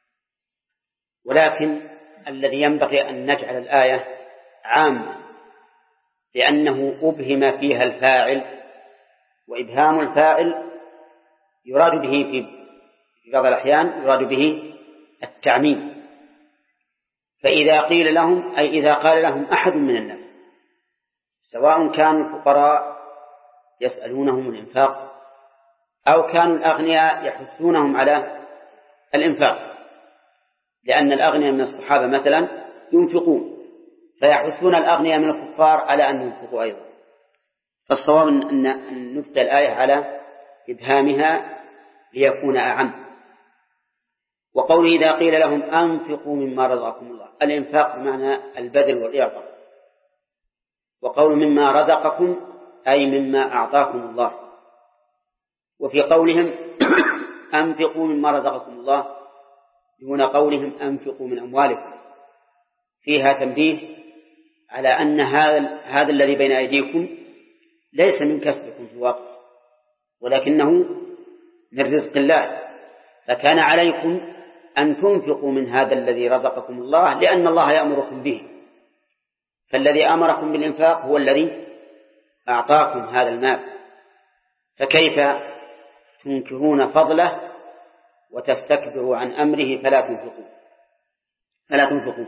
ولكن الذي ينبغي أن نجعل الآية عامة، لأنه أبهم فيها الفاعل، وإبهام الفاعل يراد به في بعض الأحيان يراد به التعميم. فإذا قيل لهم أي إذا قال لهم أحد من الناس، سواء كانوا الفقراء يسألونهم الإنفاق أو كانوا الأغنياء يحثونهم على الإنفاق، لأن الأغنياء من الصحابة مثلا ينفقون فيحثون الأغنياء من الكفار على أن ينفقوا أيضا. فالصواب أن نبدأ الآية على إبهامها ليكون أعم. وقوله إذا قيل لهم أنفقوا مما رزقكم الله، الإنفاق بمعنى البذل والإعطاء، وقول مما رزقكم أي مما أعطاكم الله. وفي قولهم أنفقوا مما رزقكم الله دون قولهم أنفقوا من أموالكم فيها تنبيه على أن هذا الذي بين أيديكم ليس من كسبكم في الواقع، ولكنه من رزق الله، فكان عليكم أن تنفقوا من هذا الذي رزقكم الله لأن الله يأمركم به، فالذي أمركم بالإنفاق هو الذي أعطاكم هذا المال، فكيف تنكرون فضله وتستكبروا عن أمره فلا تنفقوا.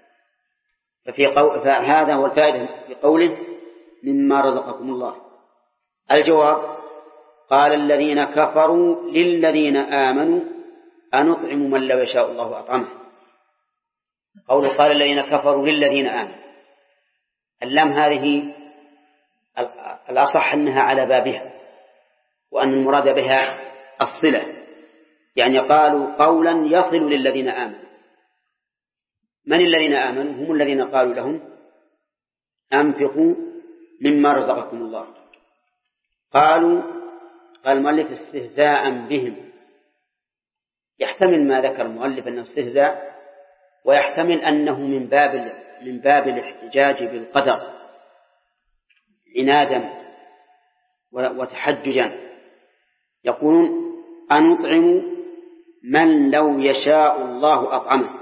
فهذا هو الفائدة في قوله مما رزقكم الله. الجواب قال الذين كفروا للذين آمنوا أنطعم من لو يشاء الله أطعمه. قول قال الذين كفروا للذين آمنوا، اللام هذه الأصح أنها على بابها، وأن المراد بها الصلة، يعني قالوا قولا يصل للذين آمنوا. من الذين آمنوا؟ هم الذين قالوا لهم أنفقوا مما رزقكم الله. قال المؤلف استهزاء بهم، يحتمل ما ذكر المؤلف أنه استهزاء، ويحتمل أنه من باب الاحتجاج بالقدر عنادا وتحججا. يقولون أنطعم من لو يشاء الله أطعمه.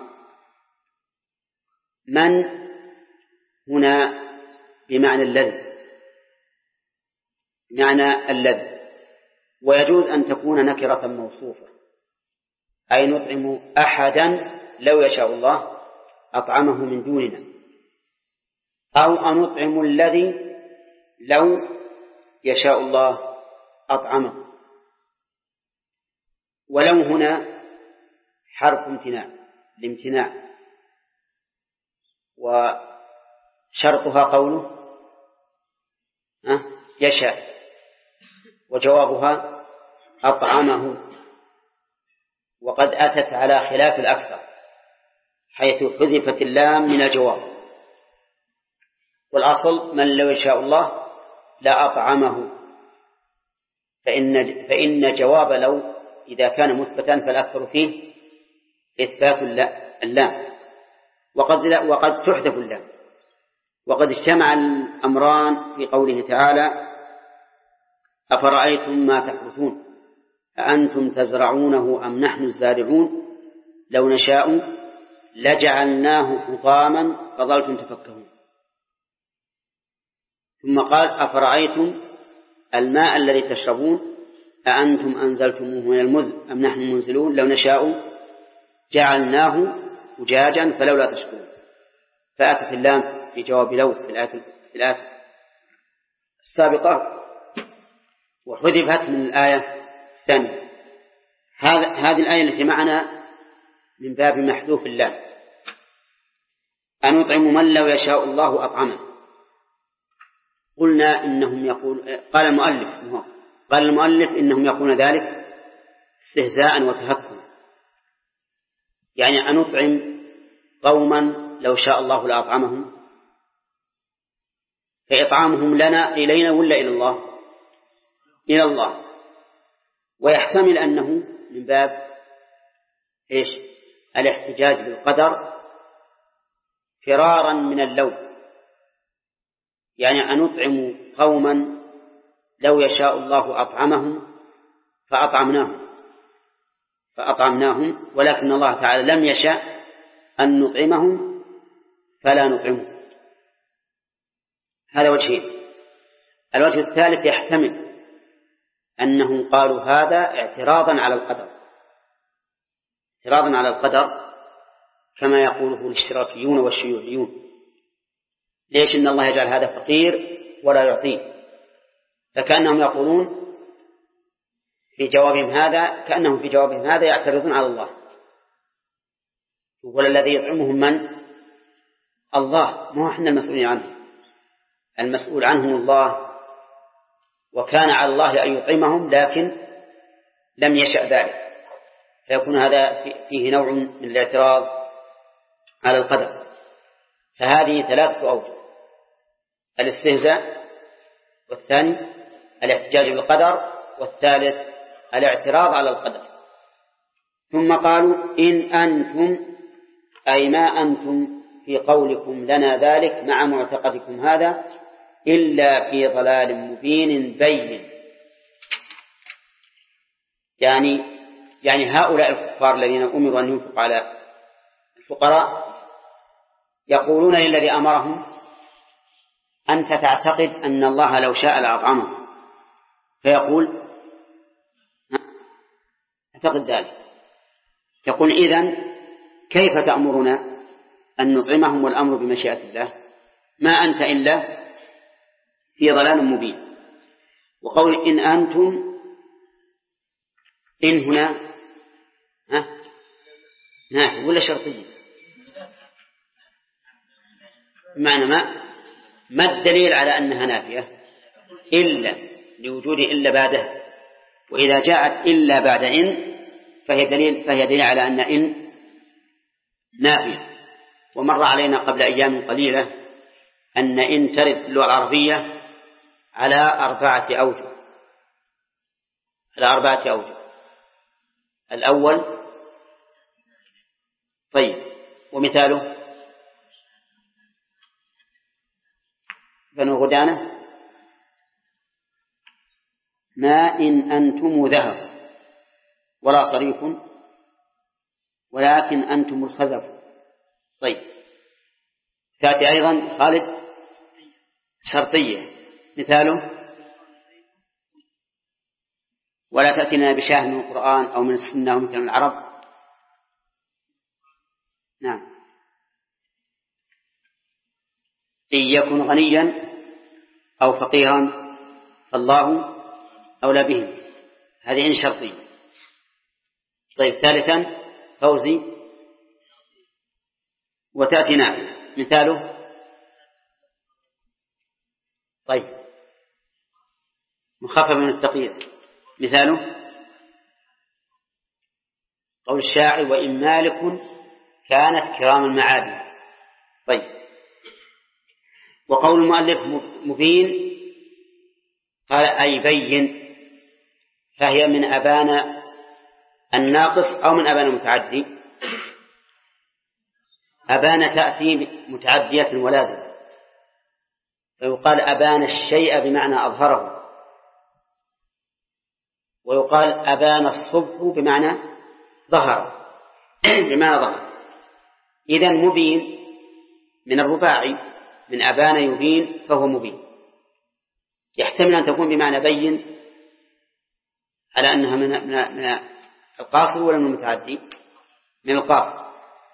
من هنا بمعنى الذي، ويجوز أن تكون نكرة موصوفة، أي نطعم أحدا لو يشاء الله أطعمه من دوننا، أو أنطعم الذي لو يشاء الله أطعمه. ولو هنا حرف الامتناع، وشرطها قوله يشاء، وجوابها أطعمه، وقد أتت على خلاف الأكثر حيث حذفت اللام من الجواب، والأصل من لو يشاء الله لا أطعمه، فإن جواب لو إذا كان مثبتا فالأكثر فيه إثبات اللام، وقد تحذف اللام. وقد اجتمع الأمران في قوله تعالى أفرأيتم ما تحرثون أأنتم تزرعونه أم نحن الزارعون لو نشاء لجعلناه حطاما فظلتم تفكهون. ثم قال أفرأيتم الماء الذي تشربون أأنتم أنزلتموه من المزن أم نحن المنزلون لو نشاء جعلناه أجاجا فلولا تشكرون. فأتت اللام في جواب لو في الآية السابقة، وحذفت من الآية الثانية. هذه الآية التي معنا من باب محذوف اللام. أنطعم من لو يشاء الله أطعمه. قلنا إنهم قال المؤلف إنهم يقولون ذلك استهزاء وتهكم، يعني أنطعم قوما لو شاء الله لأطعمهم، فإطعامهم لنا إلينا ولا إلى الله؟ إلى الله. ويحتمل أنه من باب الاحتجاج بالقدر فرارا من اللو، يعني أنطعم قوما لو يشاء الله أطعمهم فأطعمناهم، ولكن الله تعالى لم يشاء أن نطعمهم فلا نطعمهم. هذا وجهين. الوجه الثالث يحتمل أنهم قالوا هذا اعتراضا على القدر كما يقوله الاشتراكيون والشيوعيون. ليش إن الله يجعل هذا فقير ولا يعطيه؟ فكأنهم يقولون في جوابهم هذا يعترضون على الله. يقول الذي يطعمهم من؟ الله، ما احنا المسؤولين عنه، المسؤول عنهم الله، وكان على الله أن يطعمهم لكن لم يشأ ذلك، فيكون هذا فيه نوع من الاعتراض على القدر. فهذه ثلاثة أوجه: الاستهزاء، والثاني الاحتجاج بالقدر، والثالث الاعتراض على القدر. ثم قالوا إن أنتم أي ما أنتم في قولكم لنا ذلك مع معتقدكم هذا إلا في ضلال مبين بين. يعني هؤلاء الكفار الذين أمروا أن ينفقوا على الفقراء يقولون للذي أمرهم أنت تعتقد أن الله لو شاء لأطعمه، فيقول أعتقد ذلك. يقول إذن كيف تأمرنا أن نطعمهم والأمر بمشيئة الله؟ ما أنت إلا في ضلال مبين. وقول إن أنتم، إن هنا نافية ولا شرطية؟ معنى ما الدليل على أنها نافية؟ إلا لوجود إلا بعدها، وإذا جاءت إلا بعد إن فهي دليل على أن إن نافية. ومر علينا قبل أيام قليلة أن إن ترد في اللغة العربية على 4 أوجه. الأول طيب، ومثاله بنو غدانة ما إن أنتم ذهب ولا صريف ولكن أنتم الخزف. طيب، تأتي أيضا خالد شرطية، مثاله ولا تأتينا بشاهد من القرآن أو من السنة ومثل العرب. نعم، إن يكن غنيا أو فقيرا فالله أولى بهم، هذه إن شرطية. طيب، ثالثا فوزي وتأتي نافية، مثاله طيب مخفف من الثقيل، مثاله قول الشاعر وإن مالك كانت كرام المعادن. طيب، وقول المؤلف مبين قال أي بين، فهي من أبان الناقص أو من أبان المتعدي. أبان تأتي متعدية ولازم، فيقال أبان الشيء بمعنى أظهره، ويقال أبان الصبح بمعنى ظهر بمعنى ظهر. إذن مبين من الرباعي، من أبان يبين فهو مبين، يحتمل أن تكون بمعنى بين على أنها من القاصر ولا من المتعدي، من القاصر.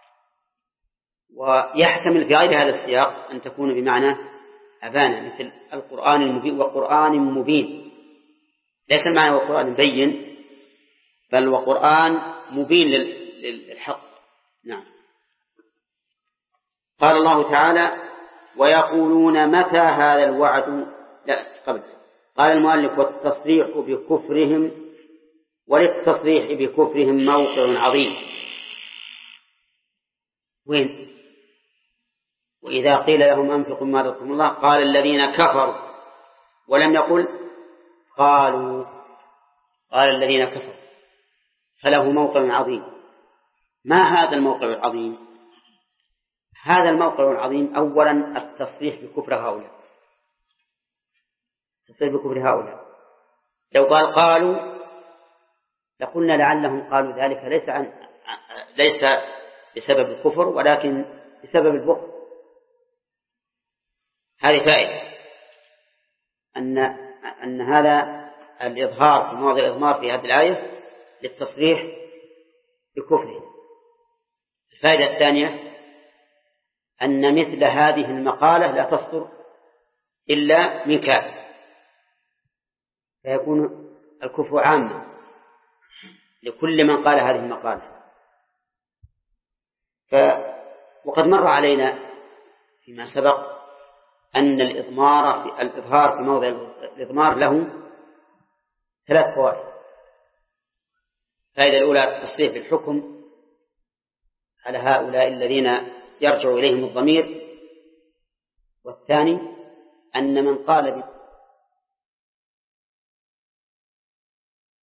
ويحتمل في غير هذا السياق أن تكون بمعنى أبان، مثل القرآن المبين وقرآن مبين، ليس المعنى وقرآن بين، بل وقرآن مبين للحق. نعم. قال الله تعالى ويقولون متى هذا الوعد. لا، قبل قال المؤلف والتصريح بكفرهم، وللتصريح بكفرهم موقع عظيم. وين؟ وإذا قيل لهم أنفقوا ما رزقكم الله قال الذين كفروا، ولم يقل قالوا، قال الذين كفروا، فله موقع عظيم. ما هذا الموقع العظيم؟ هذا الموقع العظيم أولا التصريح بكفر هؤلاء، التصريح بكفر هؤلاء. لو قالوا لقلنا لعلهم قالوا ذلك ليس بسبب الكفر ولكن بسبب البخل. هذه فائدة أن هذا الإظهار في موضع الإضمار في هذه الآية للتصريح بكفره. الفائدة الثانية أن مثل هذه المقالة لا تصدر إلا من كافر، فيكون الكفر عاما لكل من قال هذه المقالة. وقد مر علينا فيما سبق أن الإظهار في موضع الإضمار له 3 فوائد. الفائدة الأولى التصريح بالحكم على هؤلاء الذين يرجع إليهم الضمير، والثاني أن من قال